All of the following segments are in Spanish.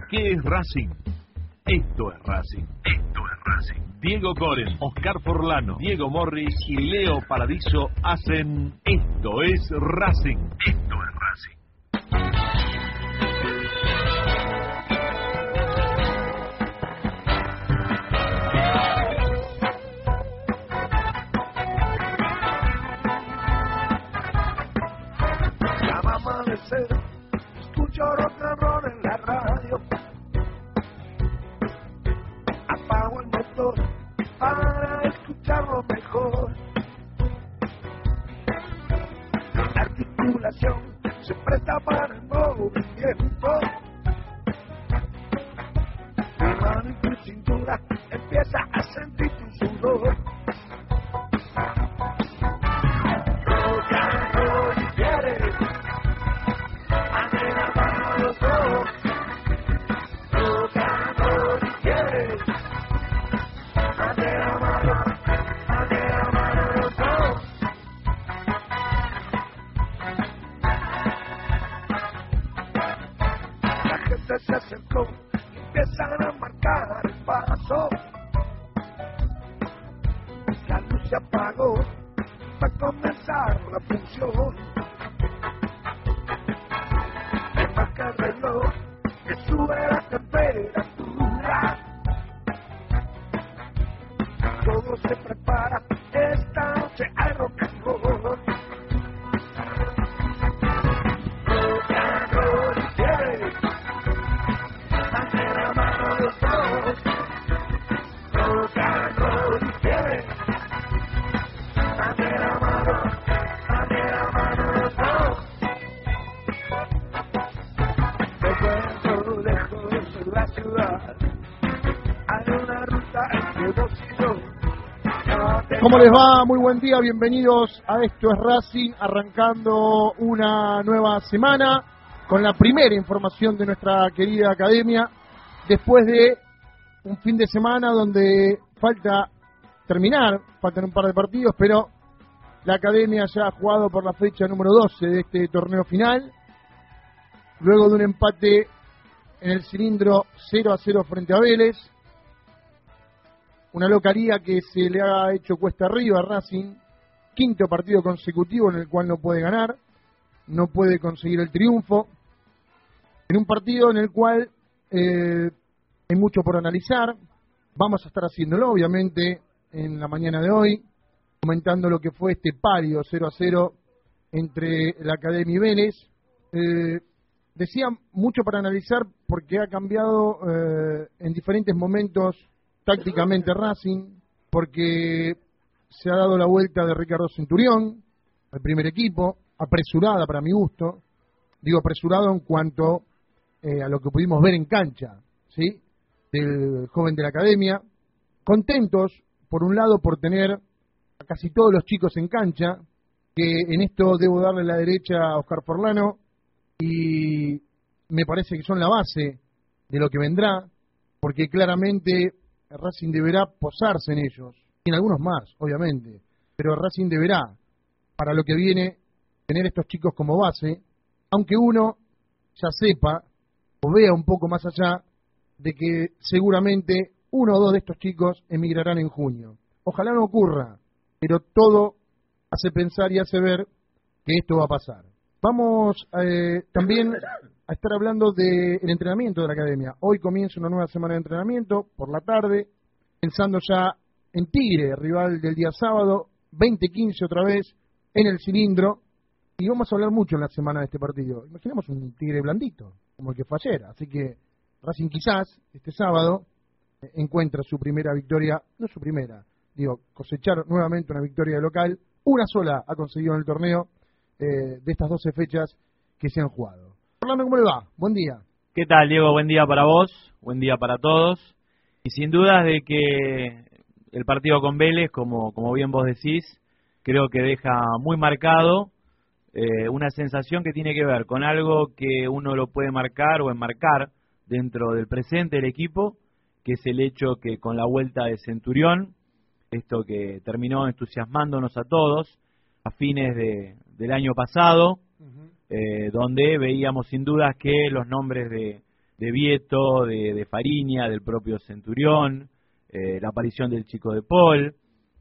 ¿Qué es Racing? Esto es Racing. Esto es Racing. Diego Coren, Oscar Forlano, Diego Morris y Leo Paradiso hacen Esto es Racing. Esto es Racing. Ya va a amanecer, escucho rock and roll en la radio. Apago el motor para escucharlo mejor. La articulación se presta para el movimiento. Tu mano y tu cintura empieza a sentir tu sudor. Rock and roll y quieres hacer la mano a los dos. Rock and roll y quieres hacer la mano a los dos. La gente se acercó y empiezan a marcar el paso. La luz se apagó, va a comenzar la función. Se marca el reloj, que sube la temperatura. Todo se prepara, esta noche hay rock and roll. Rock and roll y quieres hacer la mano a los dos. Rock and roll y quieres hacer la mano a los dos. Recuerdo lejos de la ciudad, hay una ruta entre vos y yo. No te ¿Cómo les va? Muy buen día, bienvenidos a Esto es Racing, arrancando una nueva semana con la primera información de nuestra querida academia, después de un fin de semana donde faltan un par de partidos, pero la academia ya ha jugado por la fecha número 12 de este torneo final, luego de un empate en el cilindro 0-0 frente a Vélez. Una localía que se le ha hecho cuesta arriba a Racing, quinto partido consecutivo en el cual no puede ganar, no puede conseguir el triunfo, en un partido en el cual hay mucho por analizar. Vamos a estar haciéndolo, obviamente, en la mañana de hoy, comentando lo que fue este pario 0-0 entre la Academia y Vélez. Decía mucho para analizar porque ha cambiado en diferentes momentos tácticamente Racing, porque se ha dado la vuelta de Ricardo Centurión al primer equipo, apresurada para mi gusto, digo apresurado en cuanto a lo que pudimos ver en cancha, ¿sí? Del joven de la academia, contentos por un lado por tener a casi todos los chicos en cancha, que en esto debo darle la derecha a Oscar Forlano, y me parece que son la base de lo que vendrá, porque claramente Racing deberá posarse en ellos, y en algunos más, obviamente, pero Racing deberá, para lo que viene, tener estos chicos como base, aunque uno ya sepa o vea un poco más allá de que seguramente uno o dos de estos chicos emigrarán en junio. Ojalá no ocurra, pero todo hace pensar y hace ver que esto va a pasar. Vamos también a estar hablando del entrenamiento de la academia. Hoy comienza una nueva semana de entrenamiento por la tarde, pensando ya en Tigre, rival del día sábado, 20:15 otra vez, en el cilindro, y vamos a hablar mucho en la semana de este partido. Imaginemos un Tigre blandito, como el que fue ayer, así que Racing quizás este sábado encuentra su primera victoria, no su primera, cosechar nuevamente una victoria de local, una sola ha conseguido en el torneo de estas 12 fechas que se han jugado. Orlando, ¿cómo le va? Buen día. ¿Qué tal, Diego? Buen día para vos, buen día para todos. Y sin dudas de que el partido con Vélez, como bien vos decís, creo que deja muy marcado una sensación que tiene que ver con algo que uno lo puede marcar o enmarcar dentro del presente del equipo, que es el hecho que con la vuelta de Centurión, esto que terminó entusiasmándonos a todos a fines del año pasado, donde veíamos sin dudas que los nombres de Vieto, de Fariña, del propio Centurión, la aparición del chico de Paul,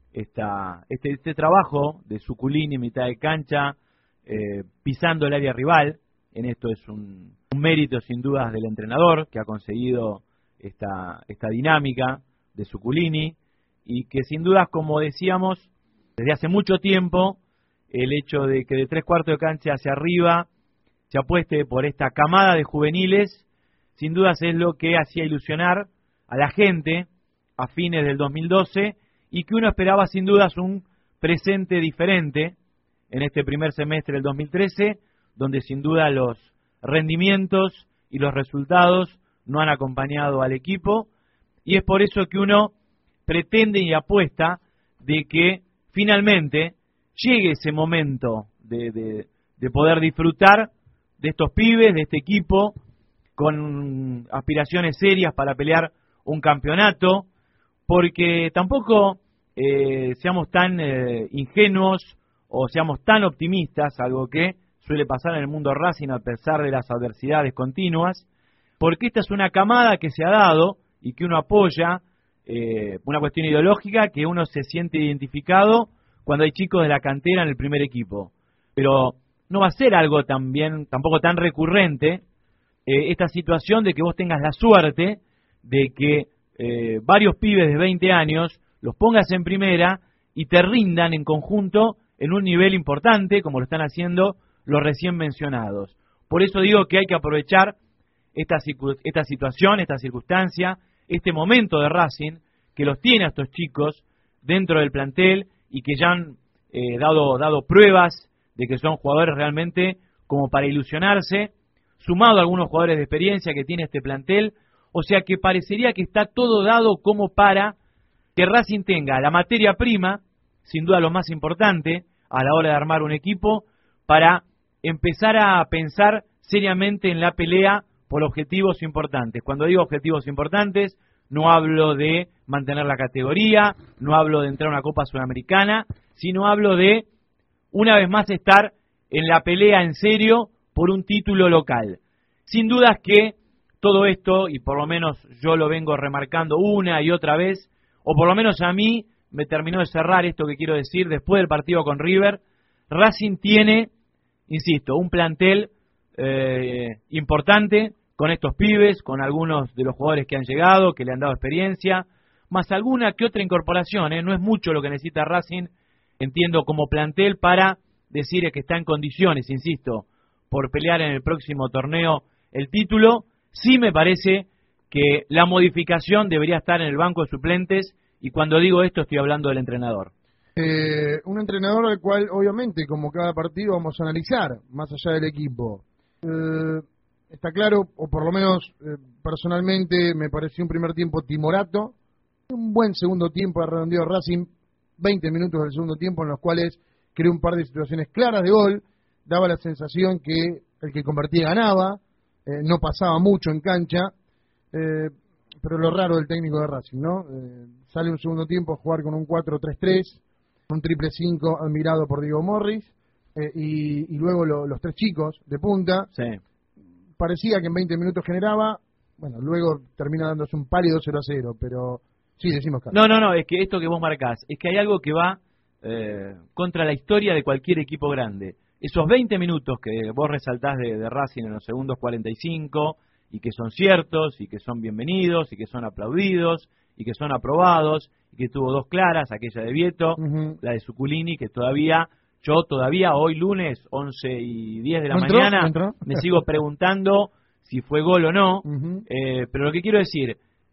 este trabajo de Zuculini en mitad de cancha, pisando el área rival. En esto es un mérito sin dudas del entrenador, que ha conseguido esta dinámica de Zuculini, y que sin dudas, como decíamos, desde hace mucho tiempo, el hecho de que de 3/4 de cancha hacia arriba se apueste por esta camada de juveniles, sin dudas es lo que hacía ilusionar a la gente a fines del 2012, y que uno esperaba sin dudas un presente diferente en este primer semestre del 2013, donde sin duda los rendimientos y los resultados no han acompañado al equipo, y es por eso que uno pretende y apuesta de que finalmente llegue ese momento de poder disfrutar de estos pibes, de este equipo, con aspiraciones serias para pelear un campeonato, porque tampoco seamos tan ingenuos o seamos tan optimistas, algo que suele pasar en el mundo Racing a pesar de las adversidades continuas, porque esta es una camada que se ha dado y que uno apoya, una cuestión ideológica, que uno se siente identificado cuando hay chicos de la cantera en el primer equipo. Pero no va a ser algo tampoco tan recurrente esta situación de que vos tengas la suerte de que varios pibes de 20 años los pongas en primera y te rindan en conjunto en un nivel importante, como lo están haciendo los recién mencionados. Por eso digo que hay que aprovechar esta situación, esta circunstancia, este momento de Racing, que los tiene a estos chicos dentro del plantel y que ya han dado pruebas de que son jugadores realmente como para ilusionarse, sumado a algunos jugadores de experiencia que tiene este plantel, o sea que parecería que está todo dado como para que Racing tenga la materia prima, sin duda lo más importante a la hora de armar un equipo, para empezar a pensar seriamente en la pelea por objetivos importantes. Cuando digo objetivos importantes, no hablo de mantener la categoría, no hablo de entrar a una Copa Sudamericana, sino hablo de, una vez más, estar en la pelea en serio por un título local. Sin dudas que todo esto, y por lo menos yo lo vengo remarcando una y otra vez, o por lo menos a mí me terminó de cerrar esto que quiero decir después del partido con River, Racing tiene, insisto, un plantel importante con estos pibes, con algunos de los jugadores que han llegado, que le han dado experiencia, más alguna que otra incorporación, no es mucho lo que necesita Racing, entiendo, como plantel para decir que está en condiciones, insisto, por pelear en el próximo torneo el título. Sí me parece que la modificación debería estar en el banco de suplentes, y cuando digo esto estoy hablando del entrenador. Un entrenador al cual obviamente, como cada partido, vamos a analizar, más allá del equipo. Está claro, o por lo menos personalmente me pareció un primer tiempo timorato, un buen segundo tiempo de redondeo Racing, 20 minutos del segundo tiempo en los cuales creó un par de situaciones claras de gol, daba la sensación que el que convertía ganaba, no pasaba mucho en cancha, pero lo raro del técnico de Racing, ¿no? Sale un segundo tiempo a jugar con un 4-3-3, un 5-5 admirado por Diego Morris, y luego los tres chicos de punta. Sí. Parecía que en 20 minutos generaba, bueno, luego termina dándose un pálido 0-0, pero sí, decimos Carlos. No, es que esto que vos marcás, es que hay algo que va contra la historia de cualquier equipo grande. Esos 20 minutos que vos resaltás de Racing en los segundos 45, y que son ciertos, y que son bienvenidos, y que son aplaudidos, y que son aprobados, y que tuvo dos claras, aquella de Vieto, la de Zuculini, que yo todavía hoy lunes, 11:10 de la mañana, me sigo preguntando si fue gol o no, pero lo que quiero decir,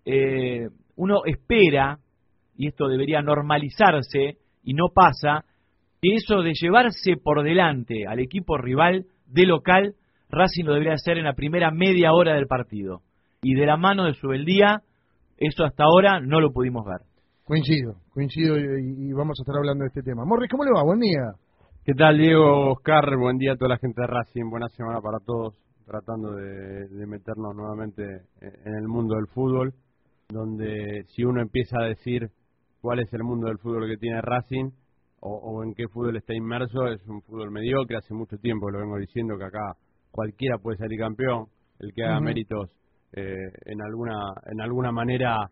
uno espera, y esto debería normalizarse, y no pasa, que eso de llevarse por delante al equipo rival de local, Racing lo debería hacer en la primera media hora del partido. Y de la mano de Subeldía, eso hasta ahora no lo pudimos ver. Coincido y vamos a estar hablando de este tema. Morris, ¿cómo le va? Buen día. ¿Qué tal, Diego, Oscar? Buen día a toda la gente de Racing, buena semana para todos, tratando de meternos nuevamente en el mundo del fútbol, donde si uno empieza a decir cuál es el mundo del fútbol que tiene Racing, o en qué fútbol está inmerso, es un fútbol mediocre. Hace mucho tiempo lo vengo diciendo, que acá cualquiera puede salir campeón, el que haga méritos en alguna manera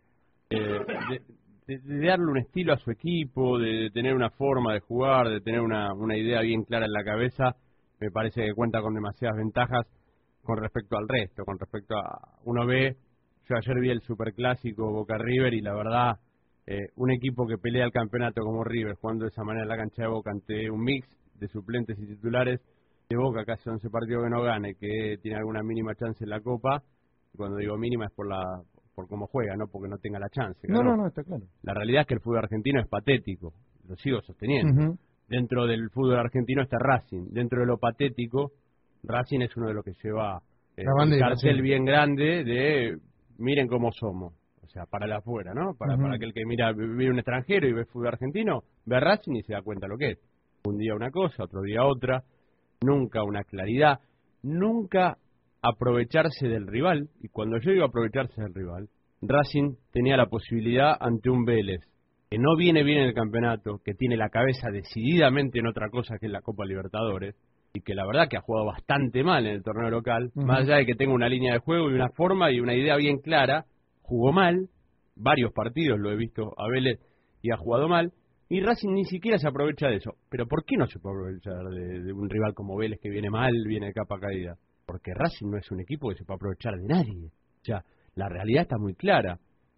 de darle un estilo a su equipo, de tener una forma de jugar, de tener una idea bien clara en la cabeza. Me parece que cuenta con demasiadas ventajas con respecto al resto, con respecto a... Uno ve, yo ayer vi el Superclásico Boca River y la verdad, un equipo que pelea el campeonato como River, jugando de esa manera en la cancha de Boca ante un mix de suplentes y titulares, de Boca casi 11 partidos que no gane, que tiene alguna mínima chance en la Copa. Cuando digo mínima es por cómo juega, no porque no tenga la chance. No, está claro. La realidad es que el fútbol argentino es patético, lo sigo sosteniendo. Dentro del fútbol argentino está Racing, dentro de lo patético, Racing es uno de los que lleva un cartel bien grande de miren cómo somos, o sea, para la afuera, ¿no? Para aquel que mira un extranjero y ve fútbol argentino, ve a Racing y se da cuenta lo que es. Un día una cosa, otro día otra, nunca una claridad, nunca aprovecharse del rival. Y cuando yo digo aprovecharse del rival, Racing tenía la posibilidad ante un Vélez que no viene bien en el campeonato, que tiene la cabeza decididamente en otra cosa que es la Copa Libertadores, y que la verdad que ha jugado bastante mal en el torneo local, más allá de que tenga una línea de juego y una forma y una idea bien clara, jugó mal, varios partidos lo he visto a Vélez y ha jugado mal, y Racing ni siquiera se aprovecha de eso. Pero ¿por qué no se puede aprovechar de un rival como Vélez que viene mal, viene de capa caída? Porque Racing no es un equipo que se puede aprovechar de nadie. O sea, la realidad está muy clara.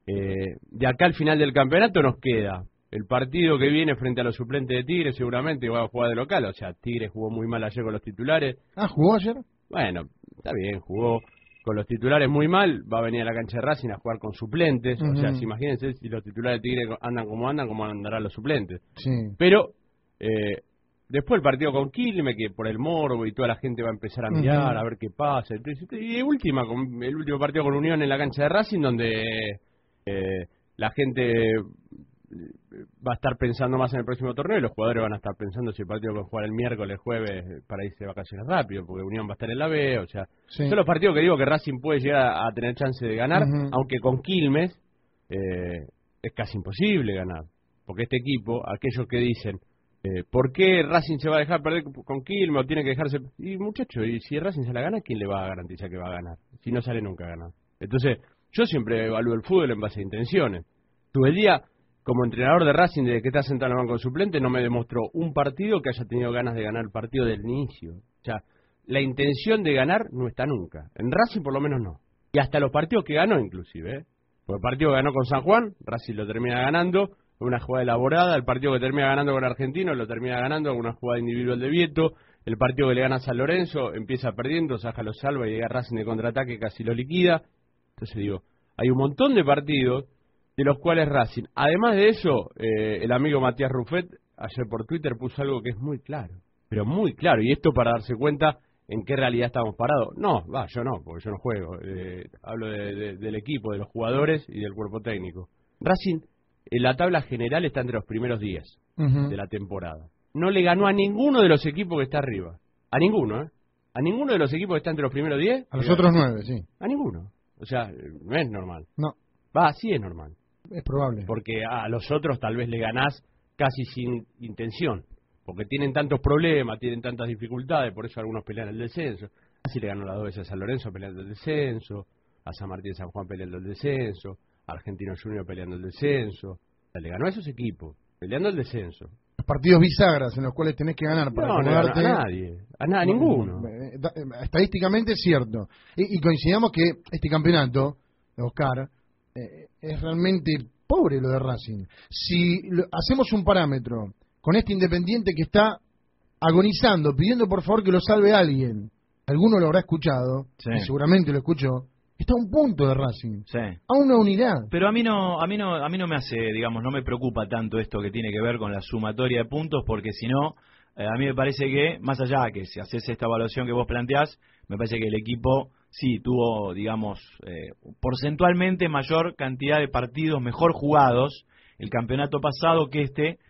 De acá al final del campeonato nos queda el partido que viene frente a los suplentes de Tigre, seguramente va a jugar de local. O sea, Tigre jugó muy mal ayer con los titulares. ¿Jugó ayer? Bueno, está bien, jugó con los titulares muy mal, va a venir a la cancha de Racing a jugar con suplentes. O sea, imagínense si los titulares de Tigre andan, como andarán los suplentes. Sí. Pero después el partido con Quilmes, que por el morbo y toda la gente va a empezar a mirar, a ver qué pasa. Y el último partido con Unión en la cancha de Racing, donde la gente va a estar pensando más en el próximo torneo y los jugadores van a estar pensando si el partido que jugar el miércoles, jueves, para irse de vacaciones rápido, porque Unión va a estar en la B. O sea, son los partidos que digo que Racing puede llegar a tener chance de ganar, aunque con Quilmes es casi imposible ganar. Porque este equipo, aquellos que dicen ¿por qué Racing se va a dejar perder con Quilmes o tiene que dejarse? Y muchacho, y si Racing se la gana, ¿quién le va a garantizar que va a ganar? Si no sale nunca a ganar. Entonces, yo siempre evalúo el fútbol en base a intenciones. Tuve el día, como entrenador de Racing, desde que está sentado en el banco de suplente, no me demostró un partido que haya tenido ganas de ganar el partido del inicio. O sea, la intención de ganar no está nunca. En Racing por lo menos no. Y hasta los partidos que ganó inclusive, Porque el partido que ganó con San Juan, Racing lo termina ganando, una jugada elaborada. El partido que termina ganando con Argentino lo termina ganando con una jugada individual de Vieto. El partido que le gana a San Lorenzo empieza perdiendo, Saja lo salva y llega Racing de contraataque, casi lo liquida. Entonces digo, hay un montón de partidos de los cuales Racing, además de eso, el amigo Matías Ruffet ayer por Twitter puso algo que es muy claro, pero muy claro, y esto para darse cuenta en qué realidad estamos parados. No, yo no, porque yo no juego, hablo del equipo, de los jugadores y del cuerpo técnico. Racing en la tabla general está entre los primeros 10 de la temporada. No le ganó a ninguno de los equipos que está arriba. A ninguno, A ninguno de los equipos que está entre los primeros 10. A los otros 9, sí. A ninguno. O sea, no es normal. No. Sí es normal. Es probable. Porque a los otros tal vez le ganás casi sin intención. Porque tienen tantos problemas, tienen tantas dificultades, por eso algunos pelean el descenso. Así le ganó las 2 veces a San Lorenzo peleando el descenso, a San Martín de San Juan peleando el descenso, a Argentino Junior peleando el descenso. O sea, le ganó a esos equipos, peleando el descenso. Los partidos bisagras en los cuales tenés que ganar para acomodarte. No, a nadie, a ninguno. Estadísticamente es cierto. Y coincidamos que este campeonato, Oscar, es realmente pobre lo de Racing. Si hacemos un parámetro con este Independiente que está agonizando, pidiendo por favor que lo salve alguien, alguno lo habrá escuchado, y seguramente lo escuchó, está a un punto de Racing, a una unidad. Pero a mí no me hace, digamos, no me preocupa tanto esto que tiene que ver con la sumatoria de puntos, porque si no, a mí me parece que, más allá que si haces esta evaluación que vos planteás, me parece que el equipo sí tuvo, digamos, porcentualmente mayor cantidad de partidos mejor jugados el campeonato pasado que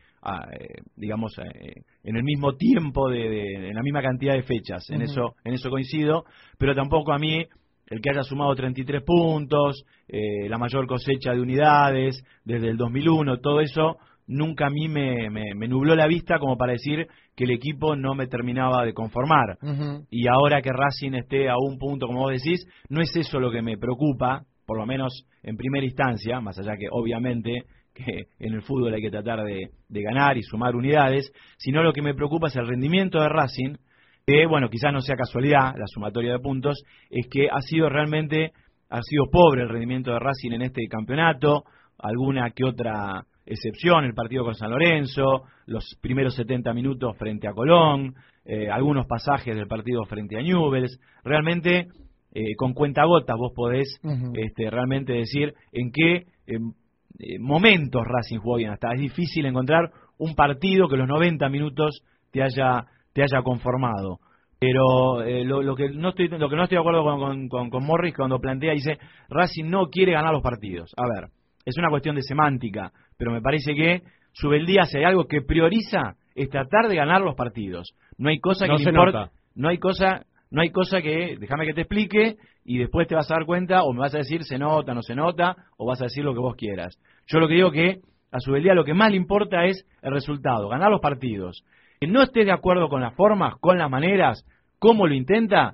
digamos, en el mismo tiempo, en la misma cantidad de fechas. En eso coincido, pero tampoco a mí el que haya sumado 33 puntos, la mayor cosecha de unidades desde el 2001, todo eso nunca a mí me nubló la vista como para decir que el equipo no me terminaba de conformar. Y ahora que Racing esté a un punto, como vos decís, no es eso lo que me preocupa, por lo menos en primera instancia, más allá que obviamente que en el fútbol hay que tratar de ganar y sumar unidades, sino lo que me preocupa es el rendimiento de Racing, que bueno, quizás no sea casualidad la sumatoria de puntos, es que ha sido pobre el rendimiento de Racing en este campeonato, alguna que otra excepción, el partido con San Lorenzo, los primeros 70 minutos frente a Colón, algunos pasajes del partido frente a Newell's. Realmente, con cuentagotas vos podés realmente decir en qué momentos Racing jugó bien. Hasta es difícil encontrar un partido que los 90 minutos te haya conformado. Pero lo que no estoy de acuerdo con Morris cuando plantea, dice, Racing no quiere ganar los partidos. A ver, es una cuestión de semántica, pero me parece que Subeldía, si hay algo que prioriza, es tratar de ganar los partidos. No hay cosa que le importa, no hay cosa que, déjame que te explique, y después te vas a dar cuenta, o me vas a decir se nota, no se nota, o vas a decir lo que vos quieras. Yo lo que digo que a Subeldía lo que más le importa es el resultado, ganar los partidos. Que no estés de acuerdo con las formas, con las maneras, cómo lo intenta,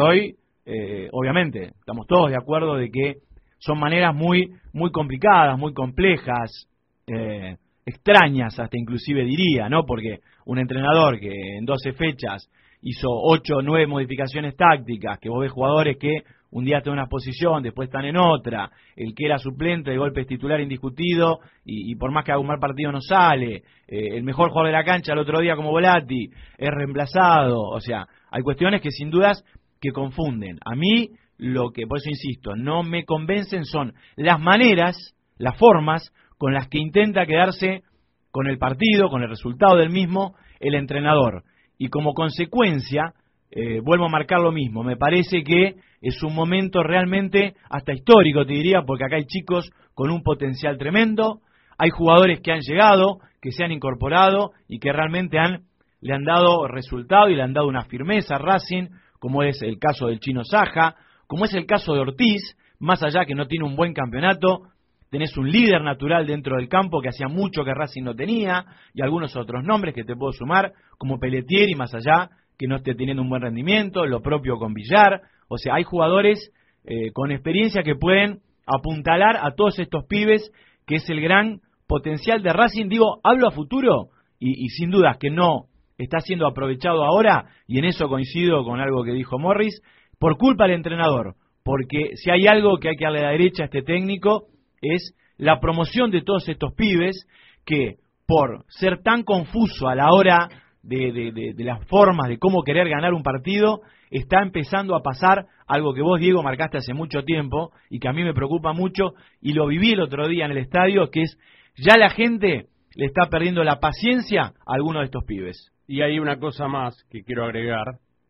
obviamente, estamos todos de acuerdo de que son maneras muy complicadas, muy complejas, extrañas hasta inclusive diría, ¿no? Porque un entrenador que en 12 fechas hizo 8 o 9 modificaciones tácticas, que vos ves jugadores que un día están en una posición, después están en otra, el que era suplente de golpe es titular indiscutido y por más que haga un mal partido no sale, el mejor jugador de la cancha el otro día como Volati es reemplazado, o sea, hay cuestiones que sin dudas que confunden. A mí por eso insisto, no me convencen son las maneras, las formas con las que intenta quedarse con el partido, con el resultado del mismo, el entrenador. Y como consecuencia, vuelvo a marcar lo mismo, me parece que es un momento realmente hasta histórico, te diría, porque acá hay chicos con un potencial tremendo, hay jugadores que han llegado, que se han incorporado y que realmente le han dado resultado y le han dado una firmeza a Racing, como es el caso del Chino Saja, como es el caso de Ortiz, más allá que no tiene un buen campeonato, tenés un líder natural dentro del campo que hacía mucho que Racing no tenía, y algunos otros nombres que te puedo sumar, como Pelletieri, más allá que no esté teniendo un buen rendimiento, lo propio con Villar. O sea, hay jugadores con experiencia que pueden apuntalar a todos estos pibes, que es el gran potencial de Racing. Digo, hablo a futuro, y sin dudas que no está siendo aprovechado ahora, y en eso coincido con algo que dijo Morris, por culpa del entrenador, porque si hay algo que hay que darle a la derecha a este técnico, es la promoción de todos estos pibes que, por ser tan confuso a la hora de las formas de cómo querer ganar un partido, está empezando a pasar algo que vos, Diego, marcaste hace mucho tiempo y que a mí me preocupa mucho, y lo viví el otro día en el estadio, que es ya la gente le está perdiendo la paciencia a alguno de estos pibes. Y hay una cosa más que quiero agregar,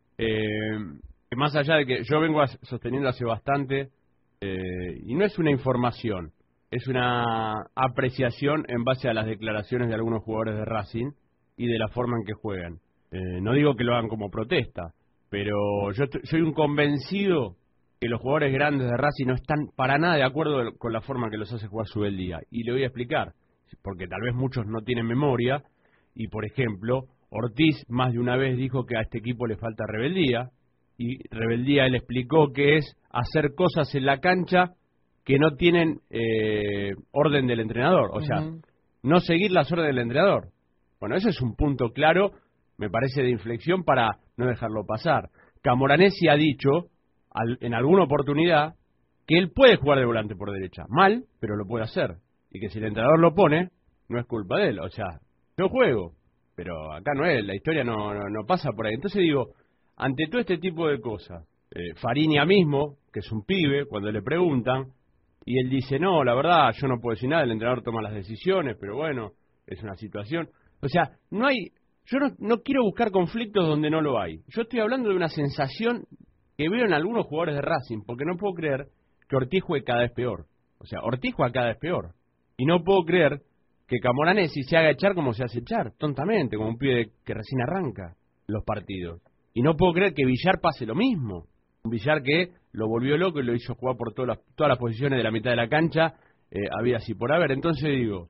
que más allá de que yo vengo sosteniendo hace bastante, y no es una información, es una apreciación en base a las declaraciones de algunos jugadores de Racing y de la forma en que juegan. No digo que lo hagan como protesta, pero yo soy un convencido que los jugadores grandes de Racing no están para nada de acuerdo con la forma que los hace jugar Subeldía. Y le voy a explicar, porque tal vez muchos no tienen memoria, y por ejemplo, Ortiz más de una vez dijo que a este equipo le falta rebeldía, y rebeldía él explicó que es hacer cosas en la cancha que no tienen orden del entrenador, o sea, no seguir las órdenes del entrenador. Bueno, ese es un punto claro, me parece, de inflexión para no dejarlo pasar. Camoranesi ha dicho en alguna oportunidad que él puede jugar de volante por derecha, mal, pero lo puede hacer, y que si el entrenador lo pone, no es culpa de él, o sea, yo juego, pero acá no es, la historia no pasa por ahí. Entonces digo, ante todo este tipo de cosas, Fariña mismo, que es un pibe, cuando le preguntan, y él dice, no, la verdad, yo no puedo decir nada, el entrenador toma las decisiones, pero bueno, es una situación. O sea, no hay, yo no quiero buscar conflictos donde no lo hay. Yo estoy hablando de una sensación que veo en algunos jugadores de Racing, porque no puedo creer que Ortiz juegue cada vez peor. O sea, Ortiz juega cada vez peor. Y no puedo creer que Camoranesi se haga echar como se hace echar, tontamente, como un pibe que recién arranca los partidos. Y no puedo creer que Villar pase lo mismo. Un Villar que lo volvió loco y lo hizo jugar por todas las posiciones de la mitad de la cancha, había así por haber. Entonces digo,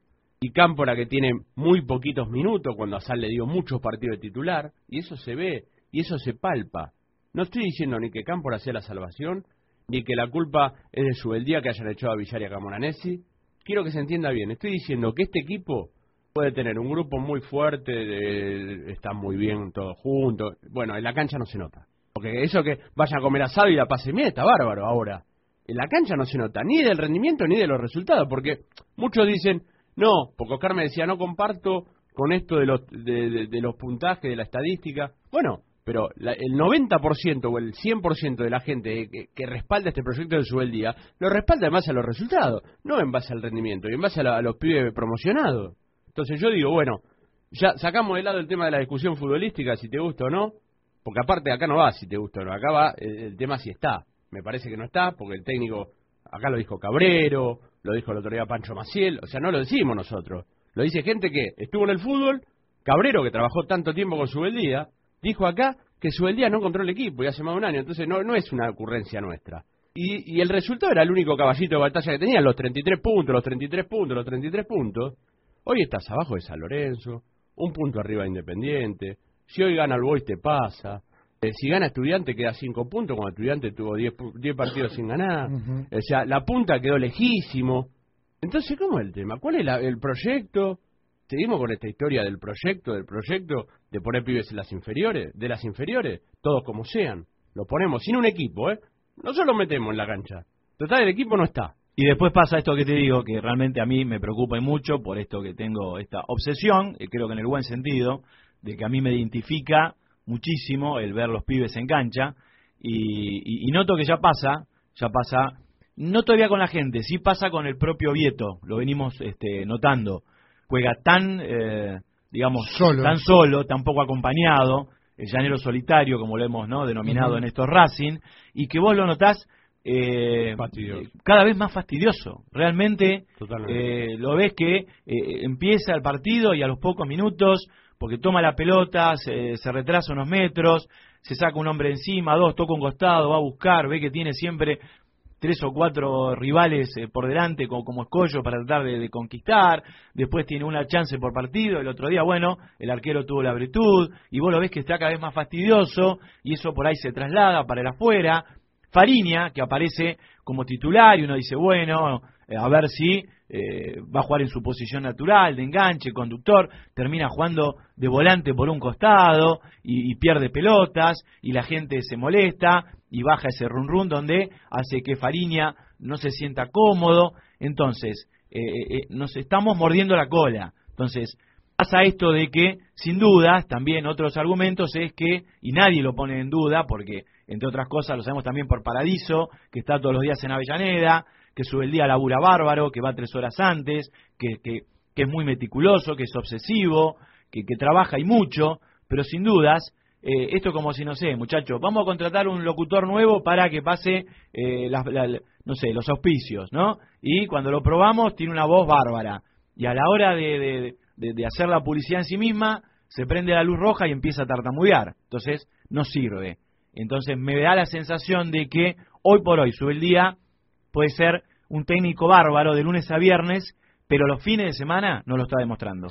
y Cámpora que tiene muy poquitos minutos, cuando a Sal le dio muchos partidos de titular, y eso se ve, y eso se palpa. No estoy diciendo ni que Cámpora sea la salvación, ni que la culpa es de Subeldía que hayan echado a Villar y a Camoranesi. Quiero que se entienda bien, estoy diciendo que este equipo puede tener un grupo muy fuerte, están muy bien todos juntos, bueno, en la cancha no se nota, porque eso que vayan a comer asado y la pasen bien está bárbaro ahora. En la cancha no se nota ni del rendimiento ni de los resultados, porque muchos dicen, no, porque Oscar me decía, no comparto con esto de los puntajes, de la estadística. Bueno, pero el 90% o el 100% de la gente que respalda este proyecto de Subeldía, lo respalda en base a los resultados, no en base al rendimiento, y en base a los pibes promocionados. Entonces yo digo, bueno, ya sacamos de lado el tema de la discusión futbolística, si te gusta o no, porque aparte acá no va si te gusta o no, acá va el tema si está. Me parece que no está, porque el técnico, acá lo dijo Cabrero, lo dijo el otro día Pancho Maciel, o sea, no lo decimos nosotros, lo dice gente que estuvo en el fútbol. Cabrero, que trabajó tanto tiempo con Subeldía, dijo acá que Subeldía no encontró el equipo y hace más de un año, entonces no es una ocurrencia nuestra. Y el resultado era el único caballito de batalla que tenían, los 33 puntos, los 33 puntos, los 33 puntos. Hoy estás abajo de San Lorenzo, un punto arriba de Independiente, si hoy gana el Boys te pasa, si gana Estudiante queda 5 puntos, cuando Estudiante tuvo 10 partidos sin ganar, o sea, la punta quedó lejísimo. Entonces, ¿cómo es el tema? ¿Cuál es el proyecto? ¿Seguimos con esta historia del proyecto, de poner pibes en las inferiores, todos como sean? Lo ponemos sin un equipo, Nosotros lo metemos en la cancha. Total, el equipo no está. Y después pasa esto que te digo, que realmente a mí me preocupa mucho por esto que tengo esta obsesión, creo que en el buen sentido, de que a mí me identifica muchísimo el ver los pibes en cancha, y noto que ya pasa, no todavía con la gente, sí pasa con el propio Vieto, lo venimos notando, juega tan, tan solo, tan poco acompañado, el llanero solitario, como lo hemos denominado en estos Racing, y que vos lo notás cada vez más fastidioso. Realmente lo ves que empieza el partido y a los pocos minutos, porque toma la pelota, se retrasa unos metros, se saca un hombre encima, dos, toca un costado, va a buscar, ve que tiene siempre 3 o 4 rivales por delante como escollo para tratar de conquistar, después tiene una chance por partido, el otro día, bueno, el arquero tuvo la virtud, y vos lo ves que está cada vez más fastidioso, y eso por ahí se traslada para el afuera. Fariña, que aparece como titular, y uno dice, bueno, a ver si va a jugar en su posición natural, de enganche, conductor, termina jugando de volante por un costado, y pierde pelotas, y la gente se molesta, y baja ese run donde hace que Fariña no se sienta cómodo. Entonces, nos estamos mordiendo la cola. Entonces, pasa esto de que, sin dudas, también otros argumentos es que, y nadie lo pone en duda, porque entre otras cosas lo sabemos también por Paradiso, que está todos los días en Avellaneda, que Subeldía labura bárbaro, que va 3 horas antes, que es muy meticuloso, que es obsesivo, que trabaja y mucho, pero sin dudas, esto como si, no sé, muchachos, vamos a contratar un locutor nuevo para que pase, los auspicios, ¿no? Y cuando lo probamos tiene una voz bárbara, y a la hora de hacer la publicidad en sí misma, se prende la luz roja y empieza a tartamudear, entonces no sirve. Entonces me da la sensación de que hoy por hoy Subeldía puede ser un técnico bárbaro de lunes a viernes, pero los fines de semana no lo está demostrando.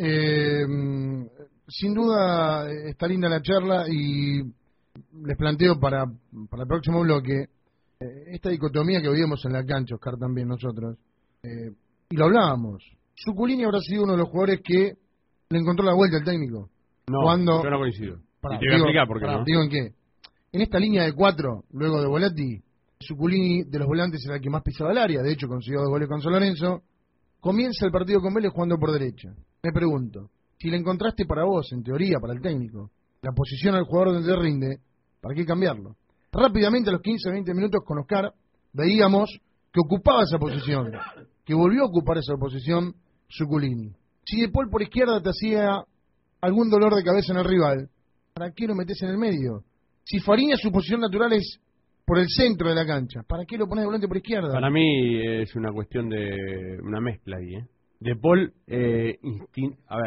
Sin duda está linda la charla, y les planteo para el próximo bloque esta dicotomía que vivimos en la cancha, Oscar, también nosotros, y lo hablábamos. Zuculini habrá sido uno de los jugadores que le encontró la vuelta al técnico. No, yo no coincido. Y te voy a explicar por qué no. Digo en qué. En esta línea de 4, luego de Volati, Zuculini de los volantes era el que más pisaba el área, de hecho consiguió 2 goles con San Lorenzo. Comienza el partido con Vélez jugando por derecha. Me pregunto, si le encontraste para vos, en teoría, para el técnico, la posición al jugador donde te rinde, ¿para qué cambiarlo? Rápidamente, a los 15-20 minutos con Oscar, veíamos que ocupaba esa posición, que volvió a ocupar esa posición Zuculini. Si De Paul por izquierda te hacía algún dolor de cabeza en el rival, ¿para qué lo metés en el medio? Si Fariña, su posición natural es por el centro de la cancha, ¿para qué lo pones de volante por izquierda? Para mí es una cuestión de una mezcla ahí, De Paul,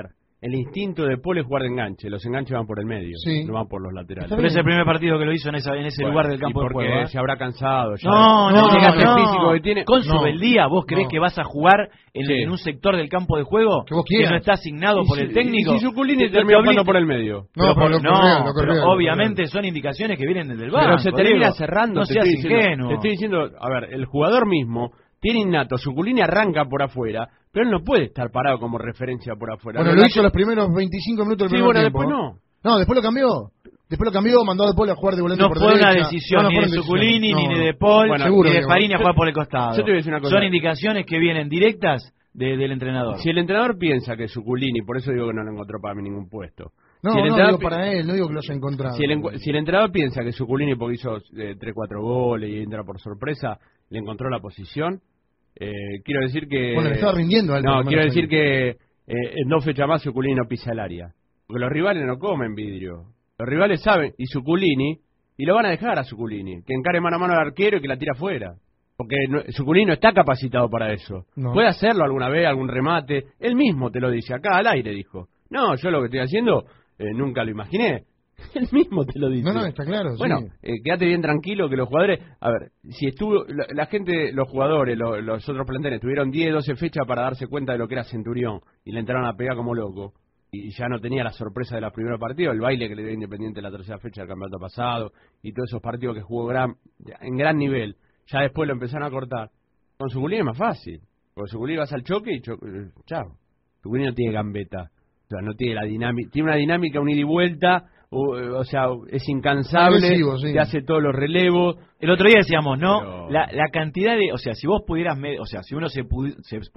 el instinto de Paul es jugar de enganche. Los enganches van por el medio, Sí. no van por los laterales. Pero es el primer partido que lo hizo en ese lugar del campo y de porque juego. se habrá cansado. Ya No, el desgaste físico que tiene. Con su beldía, ¿vos creés No. que vas a jugar Sí. en un sector del campo de juego Que vos quieras. no está asignado por el técnico? Y si Zuculini Te termina obli- jugando por el medio. No, Pero pero lo corría, lo pero corría, lo obviamente son indicaciones que vienen desde el banco. Pero se termina Diego. cerrando. No te seas estoy diciendo- ingenuo. Te estoy diciendo, a ver, el jugador mismo tiene innato. Zuculini arranca por afuera, pero él no puede estar parado como referencia por afuera. Bueno, lo hizo los primeros 25 minutos del Sí, primer bueno, tiempo. después no. No, después lo cambió. Después lo cambió, mandó a De Paul a jugar de volante No por fue derecha. una decisión No, no ni de fueron Zuculini, decisiones. ni No, de Paul, Bueno, seguro ni de que- Farini a jugar por el costado. Yo te voy a decir una cosa. Son indicaciones que vienen directas del entrenador. Si el entrenador piensa que Zuculini, por eso digo que no le encontró para mí ningún puesto. No, si el no entrenador digo para él, no digo que lo haya encontrado. Si el entrenador piensa que Zuculini, porque hizo 3-4 goles y entra por sorpresa, le encontró la posición, quiero decir que... Bueno, le estaba rindiendo a él. por No, lo quiero menos decir ahí. que en 2 fechas más Zuculini no pisa el área. Porque los rivales no comen vidrio. Los rivales saben, y Zuculini, y lo van a dejar a Zuculini, que encare mano a mano al arquero y que la tira afuera. Porque Zuculini no está capacitado para eso. No. Puede hacerlo alguna vez, algún remate. Él mismo te lo dice, acá al aire dijo. No, yo lo que estoy haciendo nunca lo imaginé. Él mismo te lo dice. No, está claro. Bueno, sí. quédate bien tranquilo que los jugadores... A ver, si estuvo... La gente, los jugadores, los otros planteles, tuvieron 10, 12 fechas para darse cuenta de lo que era Centurión y le entraron a pegar como loco. Y ya no tenía la sorpresa de los primeros partidos, el baile que le dio Independiente la tercera fecha del campeonato pasado y todos esos partidos que jugó en gran nivel. Ya después lo empezaron a cortar. Con Zuculini es más fácil. Con Zuculini vas al choque y chao. Zuculini no tiene gambeta. O sea, no tiene la dinámica. Tiene una dinámica, un ida y vuelta. O sea, es incansable. Agresivo, sí. Te hace todos los relevos. El otro día decíamos, ¿no? Pero- La cantidad de... O sea, si vos pudieras... O sea, si uno se puede.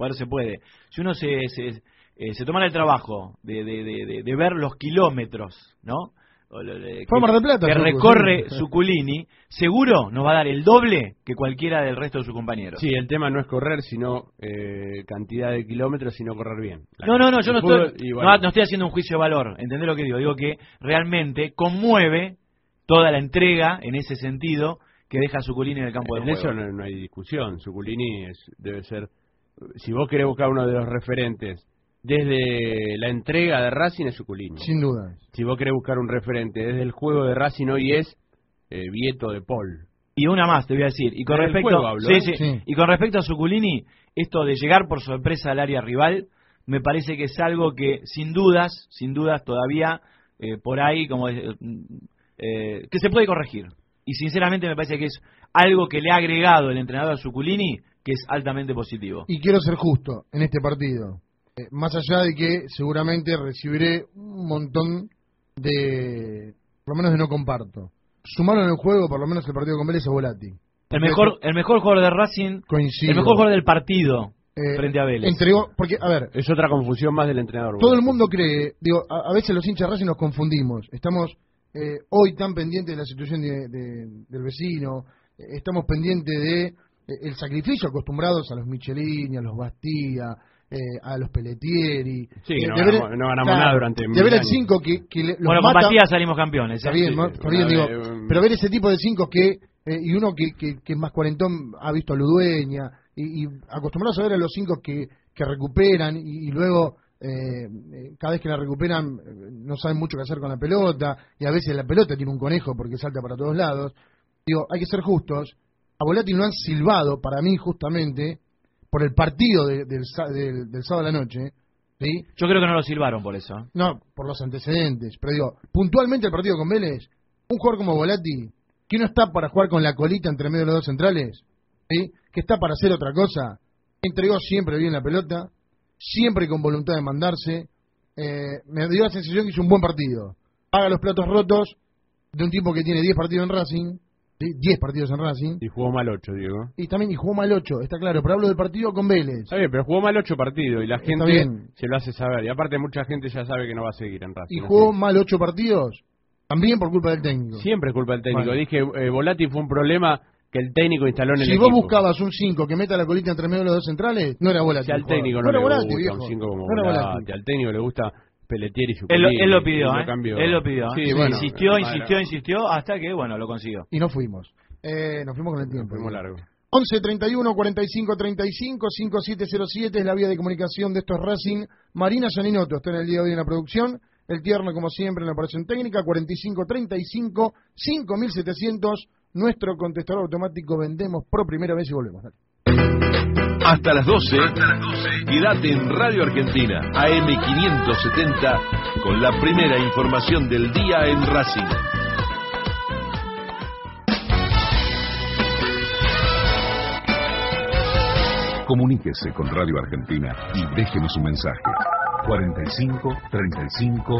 Si uno se tomara el trabajo de ver los kilómetros, ¿no? Fue a Mar del Plata, que Zucu, recorre sí. Zuculini, seguro nos va a dar el doble que cualquiera del resto de sus compañeros. Sí, el tema no es correr, sino cantidad de kilómetros, sino correr bien. No, yo no El fútbol, estoy, y bueno, no estoy haciendo un juicio de valor, ¿entendés lo que digo? Digo que realmente conmueve toda la entrega en ese sentido que deja Zuculini en el campo de en juego. eso no hay discusión. Zuculini debe ser... Si vos querés buscar uno de los referentes desde la entrega de Racing, es Zuculini. Sin duda. Si vos querés buscar un referente desde el juego de Racing, hoy es Vieto de Paul. Y una más te voy a decir, y con Del respecto juego hablo, sí. Sí. Y con respecto a Zuculini, esto de llegar por sorpresa al área rival, me parece que es algo que sin dudas todavía por ahí como que se puede corregir. Y sinceramente me parece que es algo que le ha agregado el entrenador a Zuculini que es altamente positivo. Y quiero ser justo en este partido. Más allá de que seguramente recibiré un montón de... Por lo menos de no comparto. Sumaron en el juego, por lo menos el partido con Vélez, a Volati. El mejor jugador de Racing, Coincido. el mejor jugador del partido Eh, frente a Vélez. Entregó, porque, a ver, Es otra confusión más del entrenador. todo el mundo cree, digo, a veces los hinchas de Racing nos confundimos. Estamos hoy tan pendientes de la situación del vecino, estamos pendientes de el sacrificio acostumbrados a los Michelini, a los Bastía, a los Pelletieri. Sí, de no ver- ganamos nada durante de 1000 ver el años. 5 que los Bueno, con mata. Matías salimos campeones. Está bien, Sí, ¿no? Está una bien, digo, vez, pero ver ese tipo de 5 y uno que es más cuarentón ha visto a Ludueña y acostumbrados a ver a los 5 que recuperan y luego cada vez que la recuperan no saben mucho qué hacer con la pelota y a veces la pelota tiene un conejo porque salta para todos lados. Digo, hay que ser justos. A Volati lo han silbado para mí justamente por el partido del sábado a la noche, ¿sí? Yo creo que no lo silbaron por eso. No, por los antecedentes. Pero digo, puntualmente el partido con Vélez, un jugador como Volati, que no está para jugar con la colita entre medio de los dos centrales, ¿sí? Que está para hacer otra cosa, entregó siempre bien la pelota, siempre con voluntad de mandarse. Me dio la sensación que hizo un buen partido. Paga los platos rotos de un tipo que tiene 10 partidos en Racing, ¿sí? 10 partidos en Racing, Y jugó mal 8, Diego. y también jugó mal 8, está claro, pero hablo del partido con Vélez. Está bien, pero jugó mal 8 partidos y la Está gente bien. se lo hace saber. Y aparte mucha gente ya sabe que no va a seguir en Racing. Y ¿no? jugó mal 8 partidos, también por culpa del técnico. Siempre es culpa del técnico. Bueno. Dije, Volati fue un problema que el técnico instaló en el Si equipo. vos buscabas un 5 que meta la colita entre medio de los dos centrales, no era Volati. Si al el jugador. técnico no era le Volati, gusta viejo. un 5 como No era Volati, Volati. al técnico le gusta Pelletieri y su Él lo pidió, ¿eh? Cambió. Él lo pidió. Sí, ¿eh? bueno, insistió, bueno, insistió hasta que, bueno, lo consiguió. Y no fuimos. Nos fuimos con el tiempo. fuimos largo. 11 31 45 35 5707 es la vía de comunicación de estos Racing. Marina Gianinoto está en el día de hoy en la producción. El Tierno, como siempre, en la operación técnica. 45 35 5700. Nuestro contestador automático. Vendemos por primera vez y volvemos. Dale. Hasta las 12. Quédate en Radio Argentina, AM570, con la primera información del día en Racing. Comuníquese con Radio Argentina y déjenos un mensaje. 45 35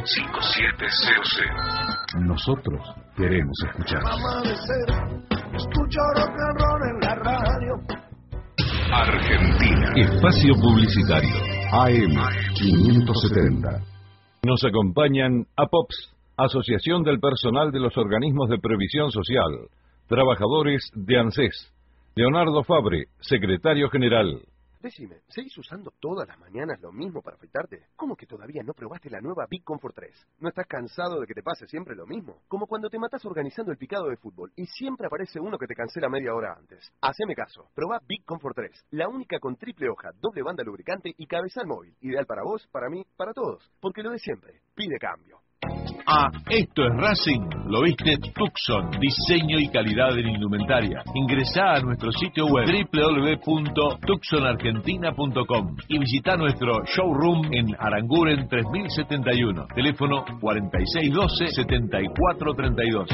5700. Nosotros queremos escucharnos. Escucho rock and roll en la radio. Argentina. Espacio publicitario. AM570. Nos acompañan APOPS, Asociación del Personal de los Organismos de Previsión Social, trabajadores de ANSES. Leonardo Fabre, secretario general. Decime, ¿seguís usando todas las mañanas lo mismo para afeitarte? ¿Cómo que todavía no probaste la nueva Big Comfort 3? ¿No estás cansado de que te pase siempre lo mismo? Como cuando te matás organizando el picado de fútbol y siempre aparece uno que te cancela media hora antes. Haceme caso, probá Big Comfort 3, la única con triple hoja, doble banda lubricante y cabezal móvil. Ideal para vos, para mí, para todos. Porque lo de siempre, pide cambio. Esto es Racing, lo viste Tucson, diseño y calidad en indumentaria. Ingresá a nuestro sitio web www.tucsonargentina.com y visita nuestro showroom en Aranguren 3071, teléfono 4612-7432.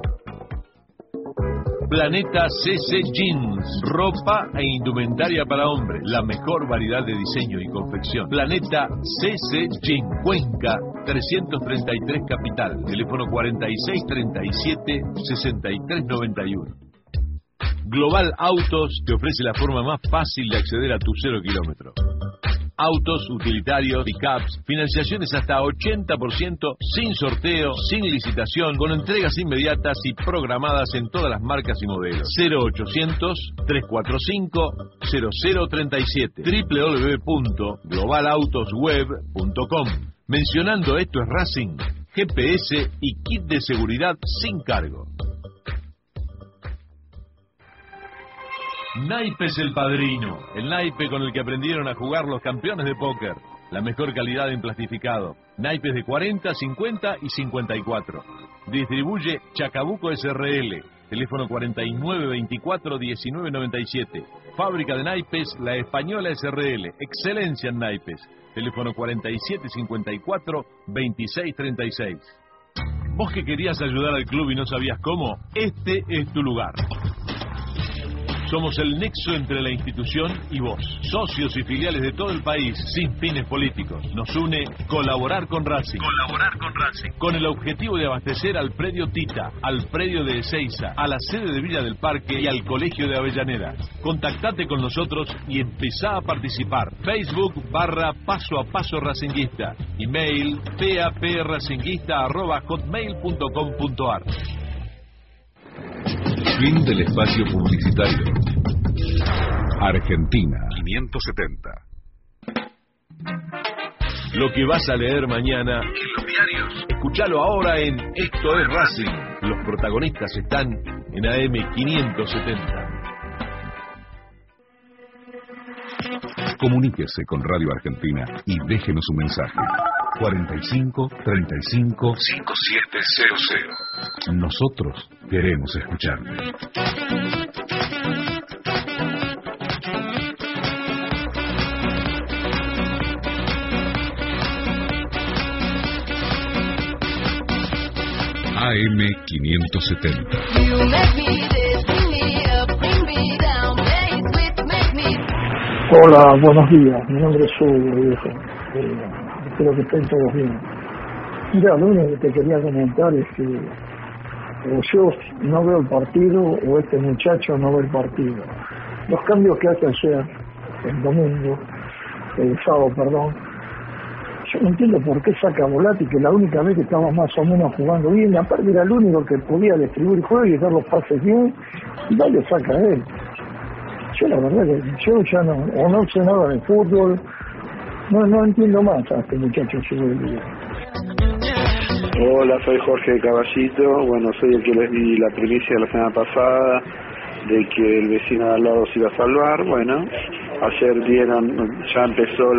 Planeta CC Jeans, ropa e indumentaria para hombres, la mejor variedad de diseño y confección. Planeta CC Jeans, Cuenca 333 Capital, teléfono 4637-6391. Global Autos te ofrece la forma más fácil de acceder a tu 0 kilómetro. Autos, utilitarios, pickups, financiaciones hasta 80%, sin sorteo, sin licitación, con entregas inmediatas y programadas en todas las marcas y modelos. 0800-345-0037, www.globalautosweb.com. Mencionando Esto es Racing, GPS y kit de seguridad sin cargo. Naipes el Padrino, el naipe con el que aprendieron a jugar los campeones de póker. La mejor calidad en plastificado. Naipes de 40, 50 y 54. Distribuye Chacabuco SRL. Teléfono 4924-1997. Fábrica de naipes La Española SRL. Excelencia en naipes. Teléfono 4754-2636. Vos que querías ayudar al club y no sabías cómo, este es tu lugar. Somos el nexo entre la institución y vos, socios y filiales de todo el país, sin fines políticos. Nos une colaborar con Racing. Con el objetivo de abastecer al predio Tita, al predio de Ezeiza, a la sede de Villa del Parque y al Colegio de Avellaneda. Contactate con nosotros y empezá a participar. Facebook /Paso a Paso Racinguista. Email papracinguista@hotmail.com.ar. Fin del espacio publicitario. Argentina 570. Lo que vas a leer mañana en los diarios, escuchalo ahora en Esto es Racing. Los protagonistas están en AM570. Comuníquese con Radio Argentina y déjenos un mensaje. 45 35 5700. Nosotros queremos escucharte. AM570. Hola, buenos días. Mi nombre es Hugo, viejo. Espero que estén todos bien. Mira, lo único que te quería comentar es que yo no veo el partido o este muchacho no ve el partido. Los cambios que hace ayer, el sábado, perdón, yo no entiendo por qué saca a Volati, que la única vez que estaba más o menos jugando bien, aparte era el único que podía distribuir juego y dar los pases bien, y no le saca a él. Yo la verdad que yo ya no sé nada de fútbol, no entiendo más a este muchacho. Hola, soy Jorge Caballito, bueno, soy el que les di la primicia la semana pasada, de que el vecino de al lado se iba a salvar. Bueno, ayer ya empezó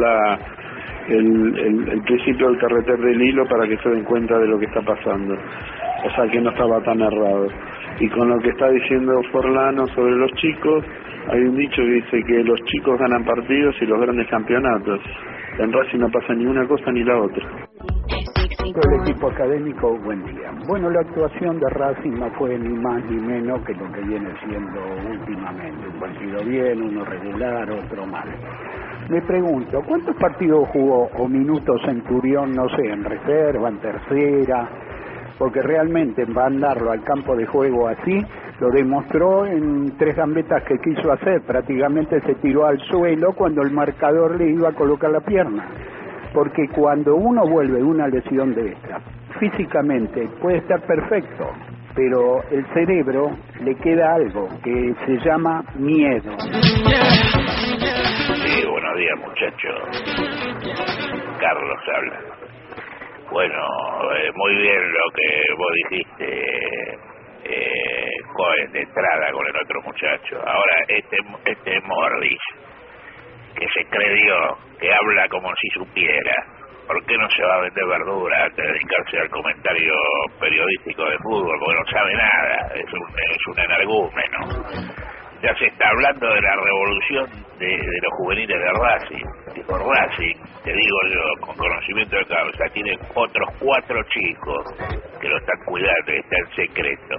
el principio del carreter del hilo para que se den cuenta de lo que está pasando. O sea que no estaba tan errado. Y con lo que está diciendo Forlano sobre los chicos, hay un dicho que dice que los chicos ganan partidos y los grandes campeonatos. En Racing no pasa ni una cosa ni la otra. El equipo académico, buen día. Bueno, la actuación de Racing no fue ni más ni menos que lo que viene siendo últimamente. Un partido bien, uno regular, otro mal. Me pregunto, ¿cuántos partidos jugó o minutos Centurión, no sé, en reserva, en tercera? Porque realmente mandarlo al campo de juego así, lo demostró en 3 gambetas que quiso hacer. Prácticamente se tiró al suelo cuando el marcador le iba a colocar la pierna. Porque cuando uno vuelve una lesión de esta, físicamente puede estar perfecto, pero el cerebro le queda algo que se llama miedo. Sí, buenos días, muchachos. Carlos habla. Bueno, muy bien lo que vos dijiste, de entrada con el otro muchacho. Ahora, este Morris, que se creyó, que habla como si supiera, ¿por qué no se va a vender verdura antes de dedicarse al comentario periodístico de fútbol? Porque no sabe nada, es un energúmeno. Ya se está hablando de la revolución de los juveniles de Racing. Dijo Racing, te digo yo, con conocimiento de causa, tiene otros 4 chicos que lo están cuidando y está en secreto.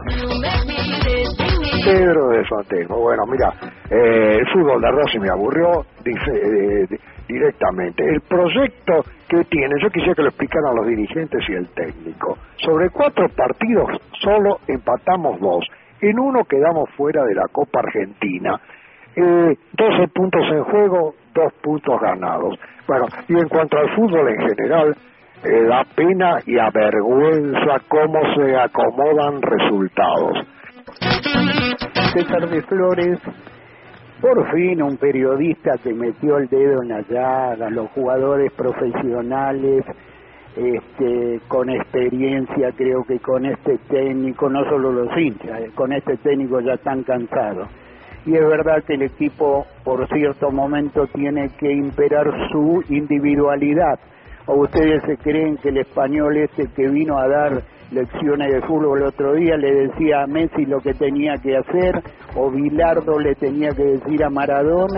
Pedro de Fontejo, bueno, mira, el fútbol de Racing me aburrió directamente. El proyecto que tiene, yo quisiera que lo explicaran los dirigentes y el técnico. Sobre 4 partidos, solo empatamos 2. En uno quedamos fuera de la Copa Argentina. 12 puntos en juego, 2 puntos ganados. Bueno, y en cuanto al fútbol en general, da pena y avergüenza cómo se acomodan resultados. César de Flores, por fin un periodista que metió el dedo en la llaga, los jugadores profesionales, con experiencia, creo que con este técnico, no solo los hinchas, con este técnico ya están cansados. Y es verdad que el equipo por cierto momento tiene que imperar su individualidad. ¿O ustedes se creen que el español que vino a dar lecciones de fútbol el otro día le decía a Messi lo que tenía que hacer, o Bilardo le tenía que decir a Maradona?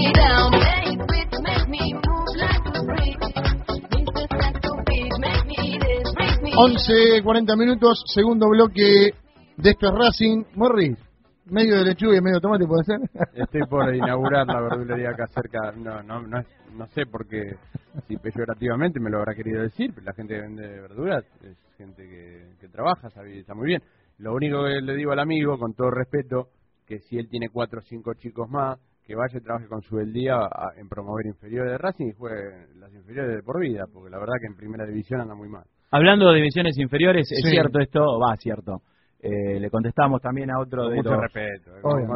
11:40 minutos, segundo bloque de este Racing. Morris, medio de lechuga y medio tomate, ¿puede ser? Estoy por inaugurar la verdulería acá cerca. No sé por qué, si peyorativamente me lo habrá querido decir, pero la gente que vende verduras es gente que trabaja, sabe, está muy bien. Lo único que le digo al amigo, con todo respeto, que si él tiene 4 o 5 chicos más, que vaya y trabaje con su día en promover inferiores de Racing y juegue las inferiores de por vida, porque la verdad que en primera división anda muy mal. Hablando de divisiones inferiores, ¿es Sí. cierto esto? Cierto. Le contestamos también a otro de Mucho los... respeto.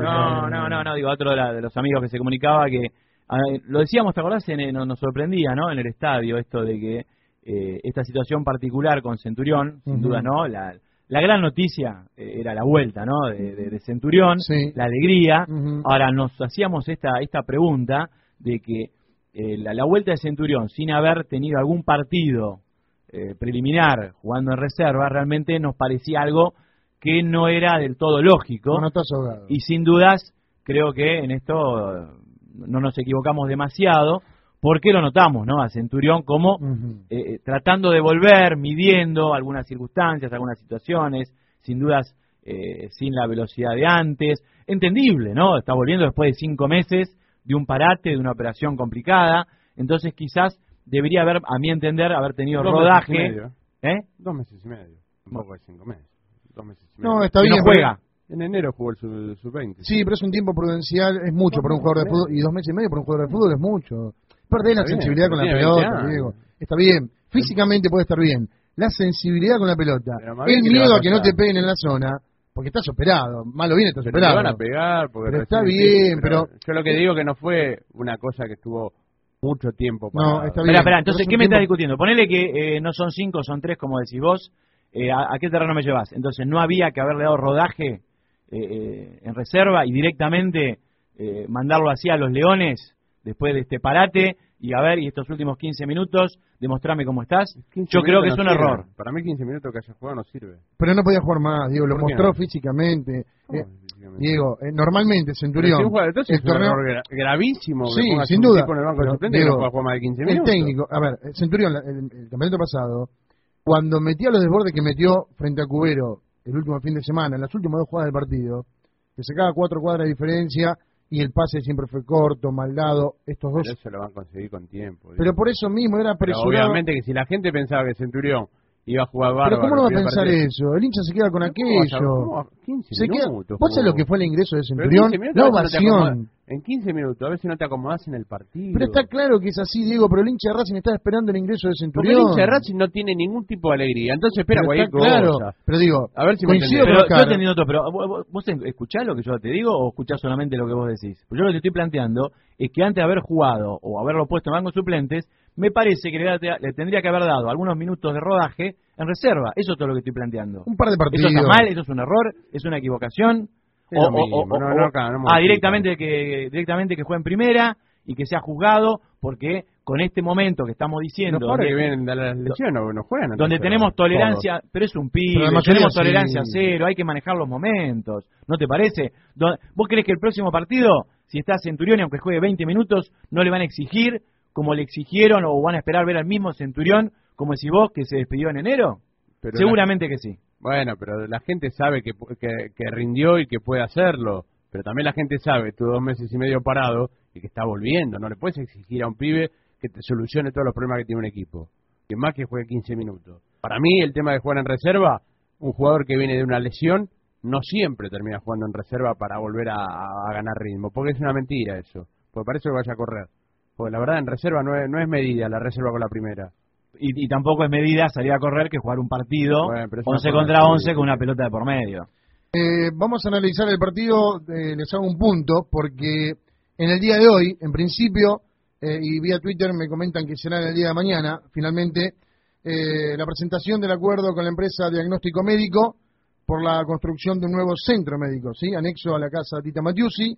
No, digo, a otro de los amigos que se comunicaba que... lo decíamos, ¿te acordás? Nos sorprendía, ¿no? En el estadio, esto de que esta situación particular con Centurión, sin duda, ¿no? La gran noticia era la vuelta, ¿no? De Centurión, Sí. la alegría. Ahora, nos hacíamos esta pregunta de que la vuelta de Centurión, sin haber tenido algún partido preliminar jugando en reserva, realmente nos parecía algo que no era del todo lógico. No estás ahogado. Y sin dudas, creo que en esto no nos equivocamos demasiado, porque lo notamos, ¿no? A Centurión como tratando de volver, midiendo algunas circunstancias, algunas situaciones, sin dudas sin la velocidad de antes. Entendible, ¿no? Está volviendo después de 5 meses de un parate, de una operación complicada. Entonces quizás debería haber, a mi entender, haber tenido 2 rodaje. meses y medio. ¿Eh? 2 meses y medio. Tampoco es 5 meses. 2 meses y No, medio. está bien. No juega. En enero jugó el sub-20. Sí, pero es un tiempo prudencial, es mucho para un jugador de fútbol, y 2 meses y medio para un jugador de fútbol es mucho. Perder la Está bien, sensibilidad con la tiene pelota, 20 años. Diego. Está bien, físicamente puede estar bien. La sensibilidad con la pelota, Pero más bien el que le miedo va a a que no pasar. te peguen en la zona, porque estás operado, malo bien estás Pero operado. le van a pegar. Porque Pero está recién bien, pero... Yo lo que digo que no fue una cosa que estuvo mucho tiempo para... No, está bien. Espera, entonces, Pero es ¿qué un me estás tiempo- discutiendo? Ponele que no son 5, son 3, como decís vos. ¿A qué terreno me llevas? Entonces, ¿no había que haberle dado rodaje en reserva y directamente mandarlo así a los Leones después de este parate y a ver, y estos últimos 15 minutos, demostrame cómo estás. Yo creo que es un error. Para mí 15 minutos que haya jugado no sirve. Pero no podía jugar más, Diego, lo mostró no? físicamente. Diego, normalmente Centurión, entonces el torneo... es un error gravísimo. Sí, que sin duda. En el banco de Pero, suplentes Diego, no pueda jugar más de 15 minutos. El técnico, a ver, Centurión, el campeonato pasado, cuando metía los desbordes que metió frente a Cubero el último fin de semana, en las últimas 2 jugadas del partido, que sacaba 4 cuadras de diferencia y el pase siempre fue corto, mal dado, estos dos... Pero eso lo van a conseguir con tiempo. Pero por eso mismo era Pero apresurado. obviamente que si la gente pensaba que Centurión iba a jugar bárbaro... Pero ¿cómo no va a primer pensar partido? eso? El hincha se queda con aquello. 15 se queda... minutos. ¿Vos sabés lo que fue el ingreso de Pero Centurión? 15 minutos, La a veces no te ovación. acomodas. En 15 minutos, a veces no te acomodás en el partido. Pero está claro que es así, Diego, pero el hincha de Racing está esperando el ingreso de Porque Centurión. el hincha de Racing no tiene ningún tipo de alegría, entonces espera Pero cualquier está claro, cosa. pero digo, a ver si me coincido entendés. con Pero Oscar. yo te entiendo todo, pero ¿vos escuchás lo que yo te digo o escuchás solamente lo que vos decís? Pues yo lo que te estoy planteando es que antes de haber jugado o haberlo puesto en banco de suplentes, me parece que le tendría que haber dado algunos minutos de rodaje en reserva. Eso es todo lo que estoy planteando. Un par de partidos. ¿Eso está mal? ¿Eso es un error? ¿Es una equivocación? Directamente que juegue en primera y que sea juzgado, porque con este momento que estamos diciendo... Los jugadores que vienen de la lesión no juegan. Donde tenemos tolerancia, todos. pero es un pibe, tenemos tolerancia cero, hay que manejar los momentos, ¿no te parece? ¿Vos crees que el próximo partido, si está Centurión y aunque juegue 20 minutos, no le van a exigir como le exigieron o van a esperar ver al mismo Centurión, como decís vos, que se despidió en enero? Pero seguramente que sí. Bueno, pero la gente sabe que rindió y que puede hacerlo. Pero también la gente sabe, estuvo 2 meses y medio parado y que está volviendo. No le puedes exigir a un pibe que te solucione todos los problemas que tiene un equipo. Que más que juegue 15 minutos. Para mí, el tema de jugar en reserva, un jugador que viene de una lesión, no siempre termina jugando en reserva para volver a ganar ritmo. Porque es una mentira eso. Porque parece que vaya a correr. Porque la verdad, en reserva no es medida la reserva con la primera. Y tampoco es medida salir a correr que jugar un partido 11 contra 11 con una pelota de por medio. Vamos a analizar el partido, les hago un punto, porque en el día de hoy, en principio, y vía Twitter me comentan que será en el día de mañana, finalmente, la presentación del acuerdo con la empresa Diagnóstico Médico por la construcción de un nuevo centro médico, ¿sí? Anexo a la casa Tita Matiusi.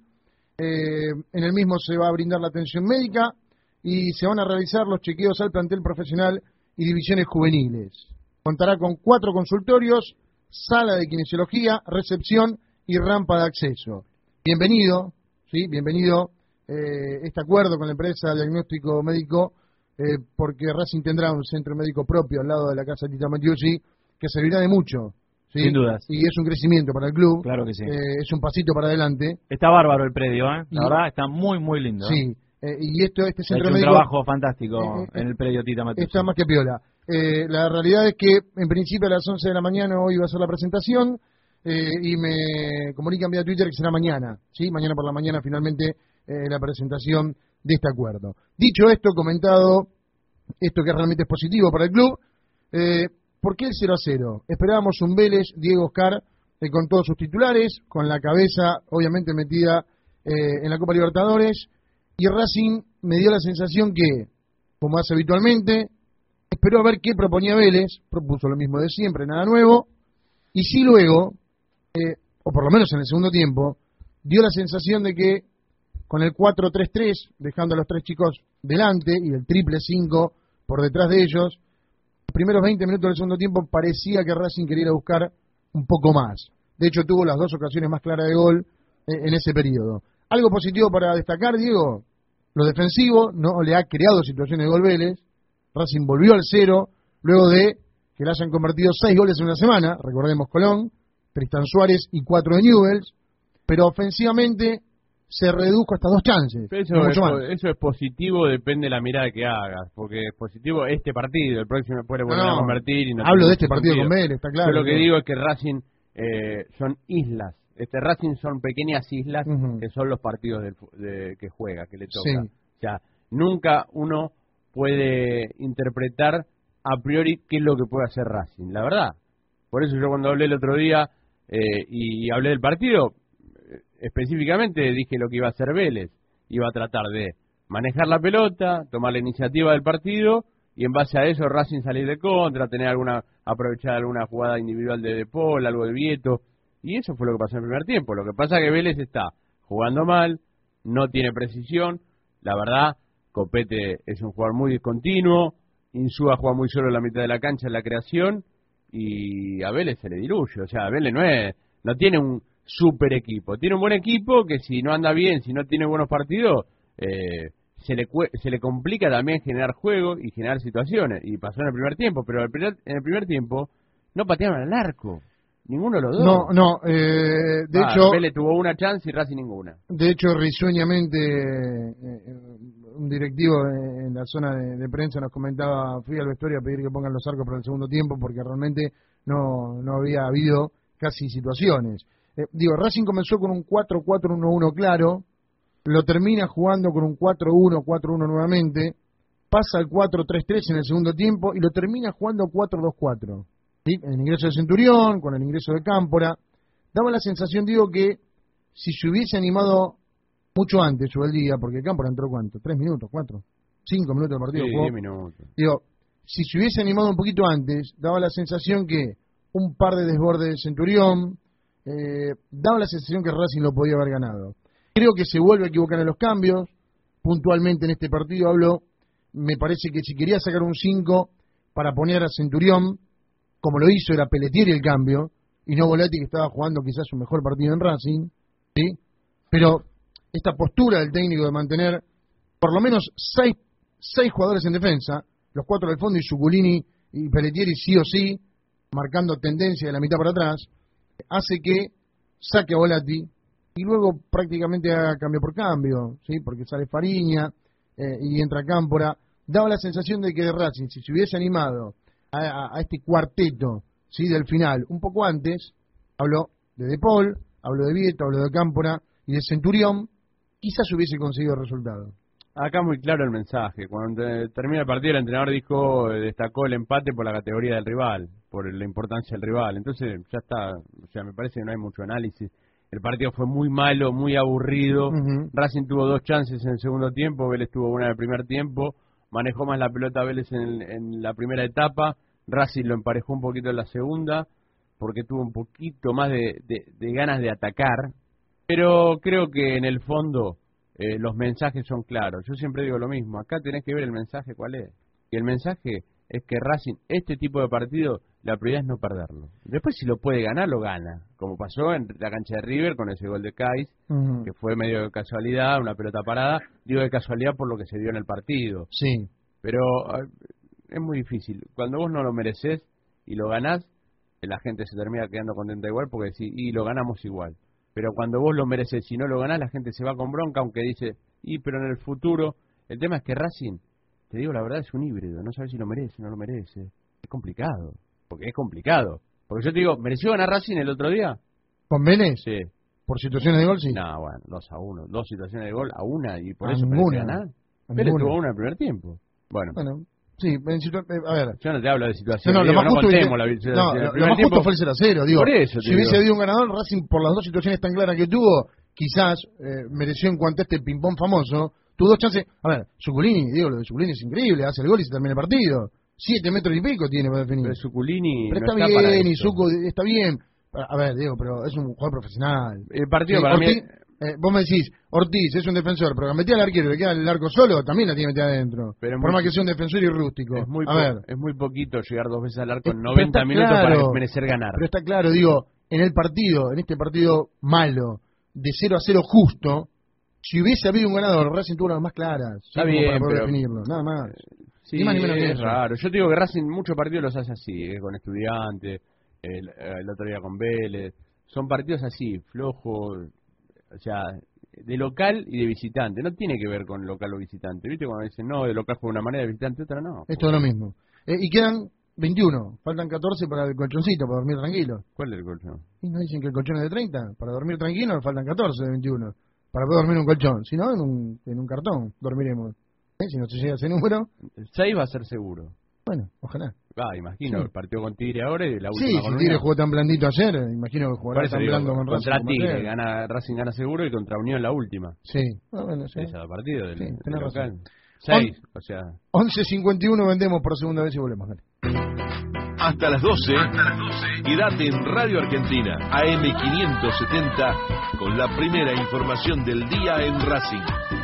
En el mismo se va a brindar la atención médica y se van a realizar los chequeos al plantel profesional y divisiones juveniles. Contará con 4 consultorios, sala de kinesiología, recepción y rampa de acceso. Bienvenido, ¿sí? Bienvenido este acuerdo con la empresa Diagnóstico Médico, porque Racing tendrá un centro médico propio al lado de la casa Tita Matiusi, que servirá de mucho. ¿Sí? Sin dudas. Y es un crecimiento para el club. Claro que sí. Es un pasito para adelante. Está bárbaro el predio, ¿eh? La verdad, está muy, muy lindo. Sí. Y este centro médico... un trabajo fantástico en el predio Tita Matiusi. Está más que piola. La realidad es que, en principio, a las 11 de la mañana hoy va a ser la presentación, y me comunican vía Twitter que será mañana. ¿Sí? Mañana por la mañana, finalmente, la presentación de este acuerdo. Dicho esto, comentado esto que realmente es positivo para el club, ¿por qué el 0-0? Esperábamos un Vélez, Diego Oscar, con todos sus titulares, con la cabeza obviamente metida en la Copa Libertadores, y Racing me dio la sensación que, como hace habitualmente, esperó a ver qué proponía Vélez, propuso lo mismo de siempre, nada nuevo, y sí luego, o por lo menos en el segundo tiempo, dio la sensación de que con el 4-3-3, dejando a los 3 chicos delante y el triple 5 por detrás de ellos, los primeros 20 minutos del segundo tiempo parecía que Racing quería ir a buscar un poco más. De hecho, tuvo las 2 ocasiones más claras de gol en ese periodo. Algo positivo para destacar, Diego, lo defensivo, no le ha creado situaciones de gol Vélez. Racing volvió al 0, luego de que le hayan convertido 6 goles en una semana, recordemos Colón, Tristan Suárez y 4 de Newell's, pero ofensivamente se redujo hasta 2 chances. Eso es positivo, depende de la mirada que hagas, porque es positivo este partido, el próximo puede volver a convertir. Y no hablo de este partido con Vélez, está claro. Yo lo que digo es que Racing son islas. Racing son pequeñas islas que son los partidos que juega, que le toca. Sí. O sea, nunca uno puede interpretar a priori qué es lo que puede hacer Racing, la verdad. Por eso yo cuando hablé el otro día y hablé del partido, específicamente dije lo que iba a hacer Vélez. Iba a tratar de manejar la pelota, tomar la iniciativa del partido y en base a eso Racing salir de contra, aprovechar alguna jugada individual de Paul, algo de Vieto. Y eso fue lo que pasó en el primer tiempo. Lo que pasa es que Vélez está jugando mal, no tiene precisión. La verdad, Copete es un jugador muy discontinuo, Insúa juega muy solo en la mitad de la cancha en la creación, y a Vélez se le diluye. O sea, Vélez no tiene un super equipo. Tiene un buen equipo que si no anda bien, si no tiene buenos partidos, se le complica también generar juego y generar situaciones. Y pasó en el primer tiempo, pero en el primer tiempo no patearon al arco. Ninguno de los dos. No, de hecho... Vélez tuvo una chance y Racing ninguna. De hecho, risueñamente, un directivo en la zona de prensa nos comentaba, fui al vestuario a pedir que pongan los arcos para el segundo tiempo porque realmente no había habido casi situaciones. Racing comenzó con un 4-4-1-1 claro, lo termina jugando con un 4-1, 4-1 nuevamente, pasa al 4-3-3 en el segundo tiempo y lo termina jugando 4-2-4. ¿Sí? El ingreso de Centurión, con el ingreso de Cámpora, daba la sensación, que si se hubiese animado mucho antes, día, porque Cámpora entró ¿cuánto? 3 minutos, 4, 5 minutos del partido. Sí, jugó. 10 minutos. Si se hubiese animado un poquito antes, daba la sensación que un par de desbordes de Centurión, daba la sensación que Racing lo podía haber ganado. Creo que se vuelve a equivocar en los cambios, puntualmente en este partido me parece que si quería sacar un 5 para poner a Centurión, como lo hizo era Pelletieri el cambio, y no Volati, que estaba jugando quizás su mejor partido en Racing, ¿sí? Pero esta postura del técnico de mantener por lo menos 6 jugadores en defensa, los 4 del fondo y Zuculini y Pelletieri sí o sí, marcando tendencia de la mitad para atrás, hace que saque a Volati y luego prácticamente haga cambio por cambio, ¿sí? Porque sale Fariña y entra Cámpora. Daba la sensación de que de Racing, si se hubiese animado a este cuarteto, ¿sí? Del final, un poco antes, habló de Paul, habló de Vieto, habló de Cámpora y de Centurión, quizás hubiese conseguido el resultado. Acá muy claro el mensaje. Cuando termina el partido, el entrenador destacó el empate por la categoría del rival, por la importancia del rival. Entonces ya está, o sea, me parece que no hay mucho análisis. El partido fue muy malo, muy aburrido. Racing tuvo 2 chances en el segundo tiempo, Vélez tuvo una en el primer tiempo. Manejó más la pelota Vélez en la primera etapa. Racing lo emparejó un poquito en la segunda, porque tuvo un poquito más de ganas de atacar. Pero creo que en el fondo los mensajes son claros. Yo siempre digo lo mismo. Acá tenés que ver el mensaje cuál es. Y el mensaje es que Racing, este tipo de partido, la prioridad es no perderlo. Después si lo puede ganar, lo gana. Como pasó en la cancha de River con ese gol de Kais, que fue medio de casualidad, una pelota parada. Digo de casualidad por lo que se dio en el partido. Sí. Pero es muy difícil. Cuando vos no lo mereces y lo ganás, la gente se termina quedando contenta igual porque decís, y lo ganamos igual. Pero cuando vos lo mereces y no lo ganás, la gente se va con bronca, aunque dice, pero en el futuro... El tema es que Racing, te digo la verdad, es un híbrido. No sabes si lo merece o no lo merece. Es complicado. Porque es complicado. Porque yo te digo, ¿mereció ganar Racing el otro día? ¿Con Vélez? Sí. ¿Por situaciones de gol, sí? No, bueno, 2-1. 2 situaciones de gol a una y por a eso ninguna. merece ganar. Vélez tuvo una en el primer tiempo. Bueno, sí, a ver. Yo no te hablo de situaciones. No, lo más justo, lo más justo fue el 0-0. Digo, por eso, si hubiese habido un ganador, Racing, por las 2 situaciones tan claras que tuvo, quizás mereció en cuanto a este ping-pong famoso. Tuvo 2 chances. A ver, Zuculini, lo de Zuculini es increíble, hace el gol y se termina el partido. 7 metros y pico tiene para definir. Pero Zuculini pero no está está bien, para y Zuco está bien. A ver, pero es un jugador profesional. El partido sí, para Ortiz, mí... vos me decís, Ortiz es un defensor, pero que metía al arquero y le queda el arco solo, también la tiene metida adentro. Pero por más que sea un defensor y rústico. Es muy poquito llegar 2 veces al arco en 90 minutos para merecer ganar. Pero está claro, en este partido malo, de 0-0 justo, si hubiese habido un ganador, Racing tuvo las más claras. Está bien, para poder pero... definirlo, nada más. Sí, ni más ni menos que es eso. raro. Yo te digo que Racing muchos partidos los hace así, con Estudiantes, el otro día con Vélez. Son partidos así, flojos, o sea, de local y de visitante. No tiene que ver con local o visitante. ¿Viste cuando dicen, no, de local juega de una manera, de visitante otra, no? Es todo lo mismo. Y quedan 21, faltan 14 para el colchoncito, para dormir tranquilo. ¿Cuál es el colchón? ¿Y no dicen que el colchón es de 30? Para dormir tranquilo faltan 14 de 21. Para poder dormir en un colchón. Si no, en un cartón dormiremos. Si no se llega a ese número. El 6 va a ser seguro. Bueno, ojalá. Imagino, el partido con Tigre ahora y la última sí, con si Tigre jugó tan blandito ayer, imagino que jugará tan blando con Racing. Contra Tigre, Racing gana seguro y contra Unión la última. Sí. Bueno, sí. Ese partido del local. 6, o sea... 11.51 vendemos por segunda vez y volvemos. Dale. Hasta las 12. Quédate en Radio Argentina, AM570, con la primera información del día en Racing.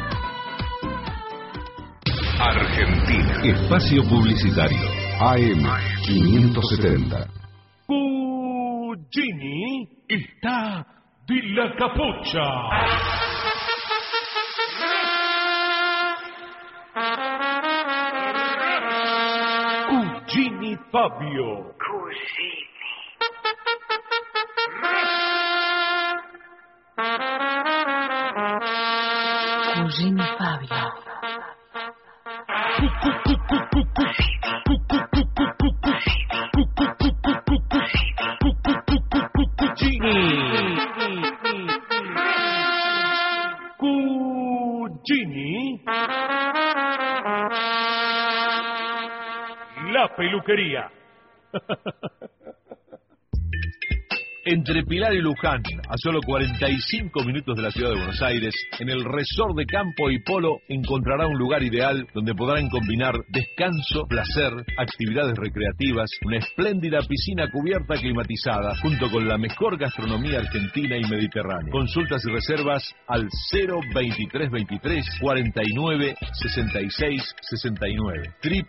Argentina. Espacio publicitario. AM570. Cugini está de la capucha. Cugini Fabio. Cugini Fabio. Cugini. La peluquería. Entre Pilar y Luján, a solo 45 minutos de la ciudad de Buenos Aires, en el Resort de Campo y Polo encontrará un lugar ideal donde podrán combinar descanso, placer, actividades recreativas, una espléndida piscina cubierta climatizada, junto con la mejor gastronomía argentina y mediterránea. Consultas y reservas al 02323 49 66 69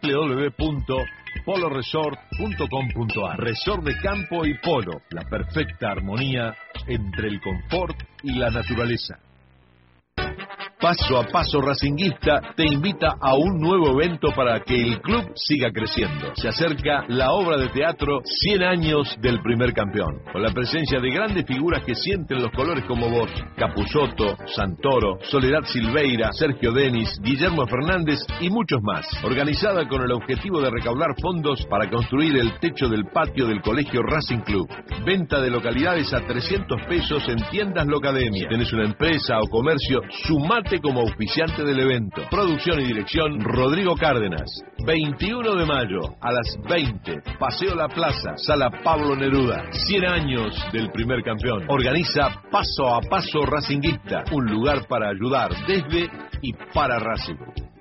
www.poloresort.com.ar. Resort de Campo y Polo, la perfecta armonía entre el confort y la naturaleza. Paso a Paso Racinguista te invita a un nuevo evento para que el club siga creciendo. Se acerca la obra de teatro 100 años del primer campeón, con la presencia de grandes figuras que sienten los colores como vos: Capusotto, Santoro, Soledad Silveira, Sergio Denis, Guillermo Fernández y muchos más. Organizada con el objetivo de recaudar fondos para construir el techo del patio del Colegio Racing Club. Venta de localidades a 300 pesos en tiendas Locademia. Si tenés una empresa o comercio, sumate como auspiciante del evento. Producción y dirección Rodrigo Cárdenas. 21 de mayo a las 20, Paseo La Plaza, Sala Pablo Neruda. 100 años del primer campeón. Organiza Paso a Paso Racinguista, un lugar para ayudar desde y para Racing.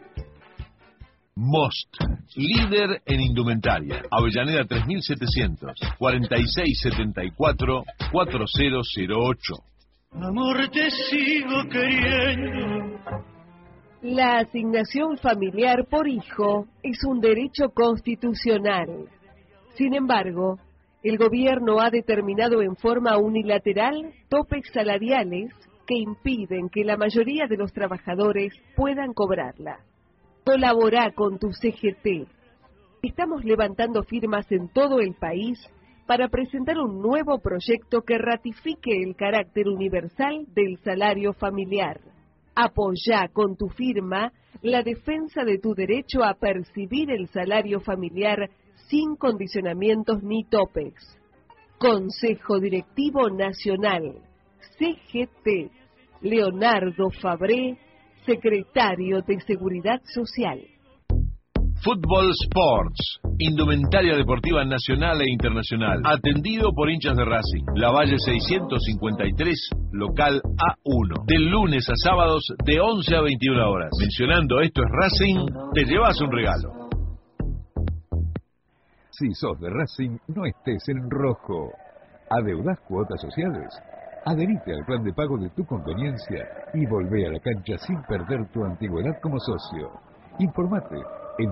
Most, líder en indumentaria. Avellaneda 3700, 4674 4008. Amor, te sigo queriendo. La asignación familiar por hijo es un derecho constitucional. Sin embargo, el gobierno ha determinado en forma unilateral topes salariales que impiden que la mayoría de los trabajadores puedan cobrarla. Colabora con tu CGT. Estamos levantando firmas en todo el país para presentar un nuevo proyecto que ratifique el carácter universal del salario familiar. Apoyá con tu firma la defensa de tu derecho a percibir el salario familiar sin condicionamientos ni topes. Consejo Directivo Nacional, CGT, Leonardo Fabré, Secretario de Seguridad Social. Fútbol Sports, indumentaria deportiva nacional e internacional, atendido por hinchas de Racing. Lavalle 653, local A1, de lunes a sábados de 11 a 21 horas. Mencionando Esto es Racing, te llevas un regalo. Si sos de Racing, no estés en rojo. ¿Adeudás cuotas sociales? Adherite al plan de pago de tu conveniencia y volvé a la cancha sin perder tu antigüedad como socio. Informate en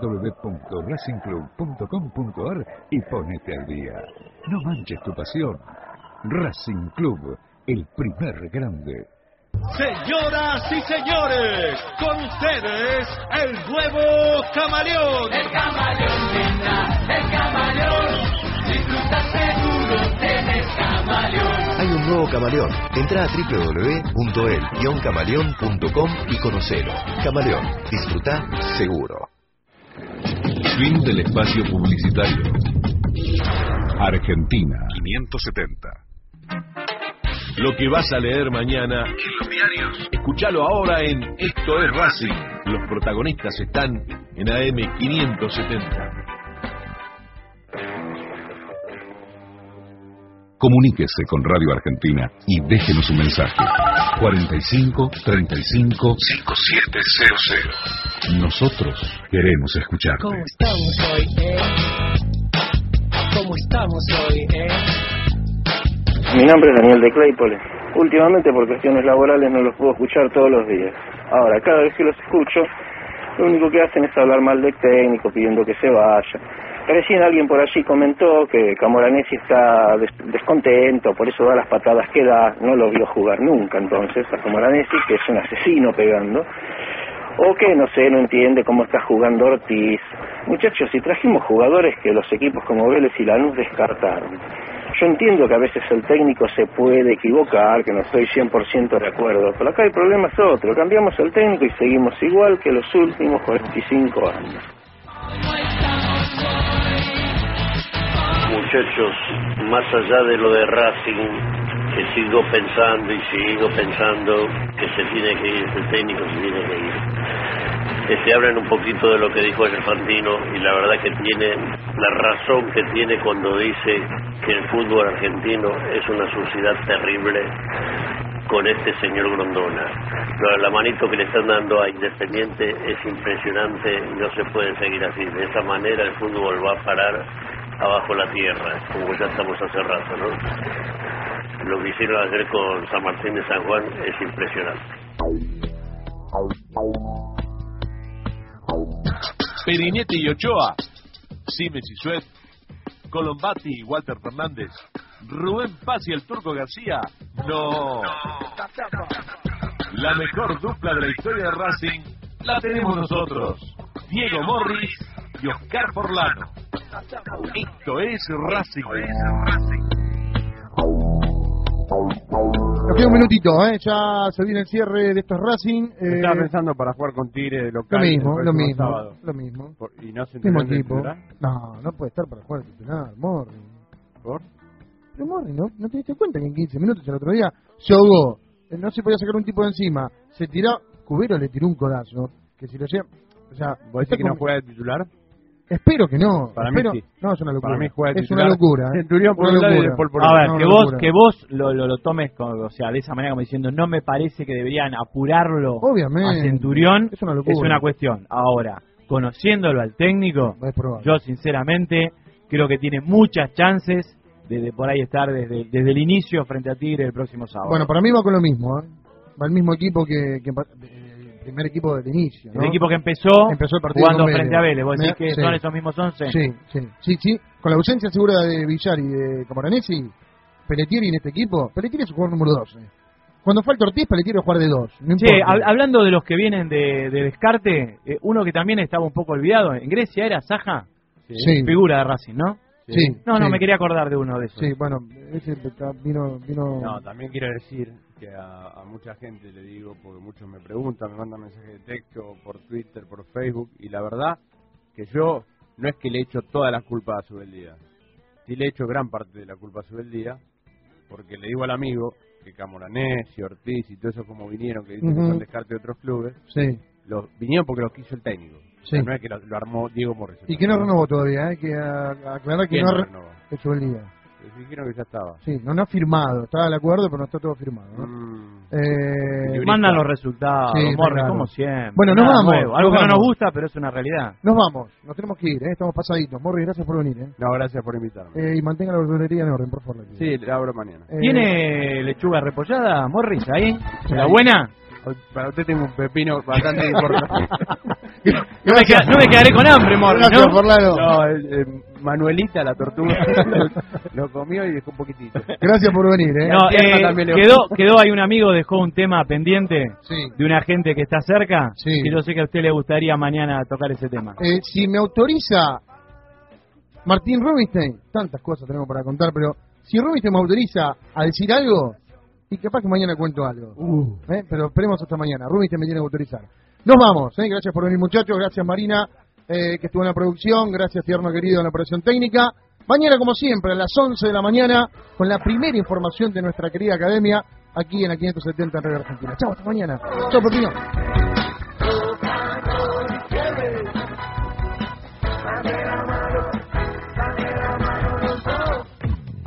www.racingclub.com.ar y ponete al día. No manches tu pasión. Racing Club, el primer grande. Señoras y señores, con ustedes, el nuevo Camaleón. El Camaleón, nena, el Camaleón. Disfruta seguro, tenés Camaleón. Hay un nuevo Camaleón. Entra a www.el-camaleón.com y conocelo. Camaleón, disfruta seguro. Fin del espacio publicitario. Argentina 570. Lo que vas a leer mañana en los diarios, escúchalo ahora en Esto es Racing. Los protagonistas están en AM570. Comuníquese con Radio Argentina y déjenos un mensaje. 45 35 5700. Nosotros queremos escucharte. ¿Cómo estamos hoy, cómo estamos hoy, Mi nombre es Daniel de Claypole. Últimamente por cuestiones laborales no los puedo escuchar todos los días. Ahora, cada vez que los escucho, lo único que hacen es hablar mal del técnico, pidiendo que se vaya. Recién alguien por allí comentó que Camoranesi está descontento, por eso da las patadas que da, no lo vio jugar nunca entonces a Camoranesi, que es un asesino pegando, o que no sé, no entiende cómo está jugando Ortiz. Muchachos, si trajimos jugadores que los equipos como Vélez y Lanús descartaron. Yo entiendo que a veces el técnico se puede equivocar, que no estoy 100% de acuerdo, pero acá el problema es otro, cambiamos el técnico y seguimos igual que los últimos 45 años. Muchachos, más allá de lo de Racing, que sigo pensando que se tiene que ir, el técnico se tiene que ir. Hablan un poquito de lo que dijo ayer Fantino y la verdad que tiene la razón que tiene cuando dice que el fútbol argentino es una suciedad terrible con este señor Grondona. La manito que le están dando a Independiente es impresionante y no se puede seguir así. De esa manera el fútbol va a parar abajo la tierra, como ya estamos hace rato, ¿no? Lo que hicieron ayer con San Martín de San Juan es impresionante. Perinetti y Ochoa, Simes y Suet, Colombati y Walter Fernández, Rubén Paz y el Turco García, no. La mejor dupla de la historia de Racing la tenemos nosotros, Diego Morris y Oscar Forlano. Esto es Racing. Nos queda un minutito, ya se viene el cierre de estos Racing. Estaba pensando para jugar con Tigre local. Lo mismo. ¿Y no se mismo equipo? No puede estar para jugar titular, Morri. ¿Por? Pero Morri, ¿no te diste cuenta que en 15 minutos el otro día se ahogó? No se podía sacar un tipo de encima. Se tiró, Cubero le tiró un codazo, que si lo lleva... O sea, ¿vos decís que no juega de titular? Espero que no. Para mí sí. No, es una locura. Para mí juega de es una locura. Centurión por un lado y de Paul por otro. A ver, no, que vos lo tomes, o sea, de esa manera como diciendo, no me parece que deberían apurarlo. Obviamente. A Centurión. Es una locura. Es una cuestión. Ahora, conociéndolo al técnico, yo sinceramente creo que tiene muchas chances de por ahí estar desde el inicio frente a Tigre el próximo sábado. Bueno, para mí va con lo mismo, va el mismo equipo que el primer equipo del inicio, ¿no? El equipo que empezó el partido jugando frente a Vélez. ¿Vos decís que sí. son esos mismos 11? Sí. Con la ausencia segura de Villar y de Camoranesi, Pelletieri en este equipo, Pelletieri es el jugador número 12. Cuando falta Ortiz, Pelletieri va a jugar de 2. No hablando de los que vienen de descarte, uno que también estaba un poco olvidado, en Grecia era Saja, figura de Racing, ¿no? Sí. No, me quería acordar de uno de esos. Sí, bueno, ese vino... No, también quiero decir que a mucha gente le digo, porque muchos me preguntan, me mandan mensajes de texto por Twitter, por Facebook, y la verdad que yo no es que le echo toda la culpa a Subeldía. Sí le echo gran parte de la culpa a Subeldía, porque le digo al amigo que Camoranesi, Ortiz y todo eso como vinieron, que dicen que son descarte de otros clubes, vinieron porque los quiso el técnico. Sí. No es que lo armó Diego Morris. Y que no renovó todavía, hay que aclarar que no renovó. Eso el día. Dijeron que ya estaba. Sí, no ha firmado, estaba de acuerdo, pero no está todo firmado, ¿no? Mandan los resultados, Morris, claro. Como siempre. Bueno, nos vamos. Algo que no nos gusta, pero es una realidad. Nos vamos, nos tenemos que ir, estamos pasaditos. Morris, gracias por venir. No, gracias por invitarme. Y mantenga la verdulería en orden, por favor. Sí, la abro mañana. ¿Tiene lechuga repollada, Morris, ahí? ¿La buena? Para usted tengo un pepino bastante importante. No me quedaré con hambre, Morris, ¿no? No, Manuelita, la tortuga, lo comió y dejó un poquitito. Gracias por venir, quedó ahí un amigo, dejó un tema pendiente de una gente que está cerca, y yo sé que a usted le gustaría mañana tocar ese tema. Si me autoriza Martín Rubinstein, tantas cosas tenemos para contar, pero si Rubinstein me autoriza a decir algo, y capaz que mañana cuento algo. Pero esperemos hasta mañana. Rubinstein me tiene que autorizar. Nos vamos. Gracias por venir, muchachos. Gracias, Marina, que estuvo en la producción. Gracias, Tierno Querido, en la operación técnica. Mañana, como siempre, a las 11 de la mañana, con la primera información de nuestra querida academia, aquí en la 570 en Radio Argentina. Chao, hasta mañana. Chao, Pepino. Rock and roll,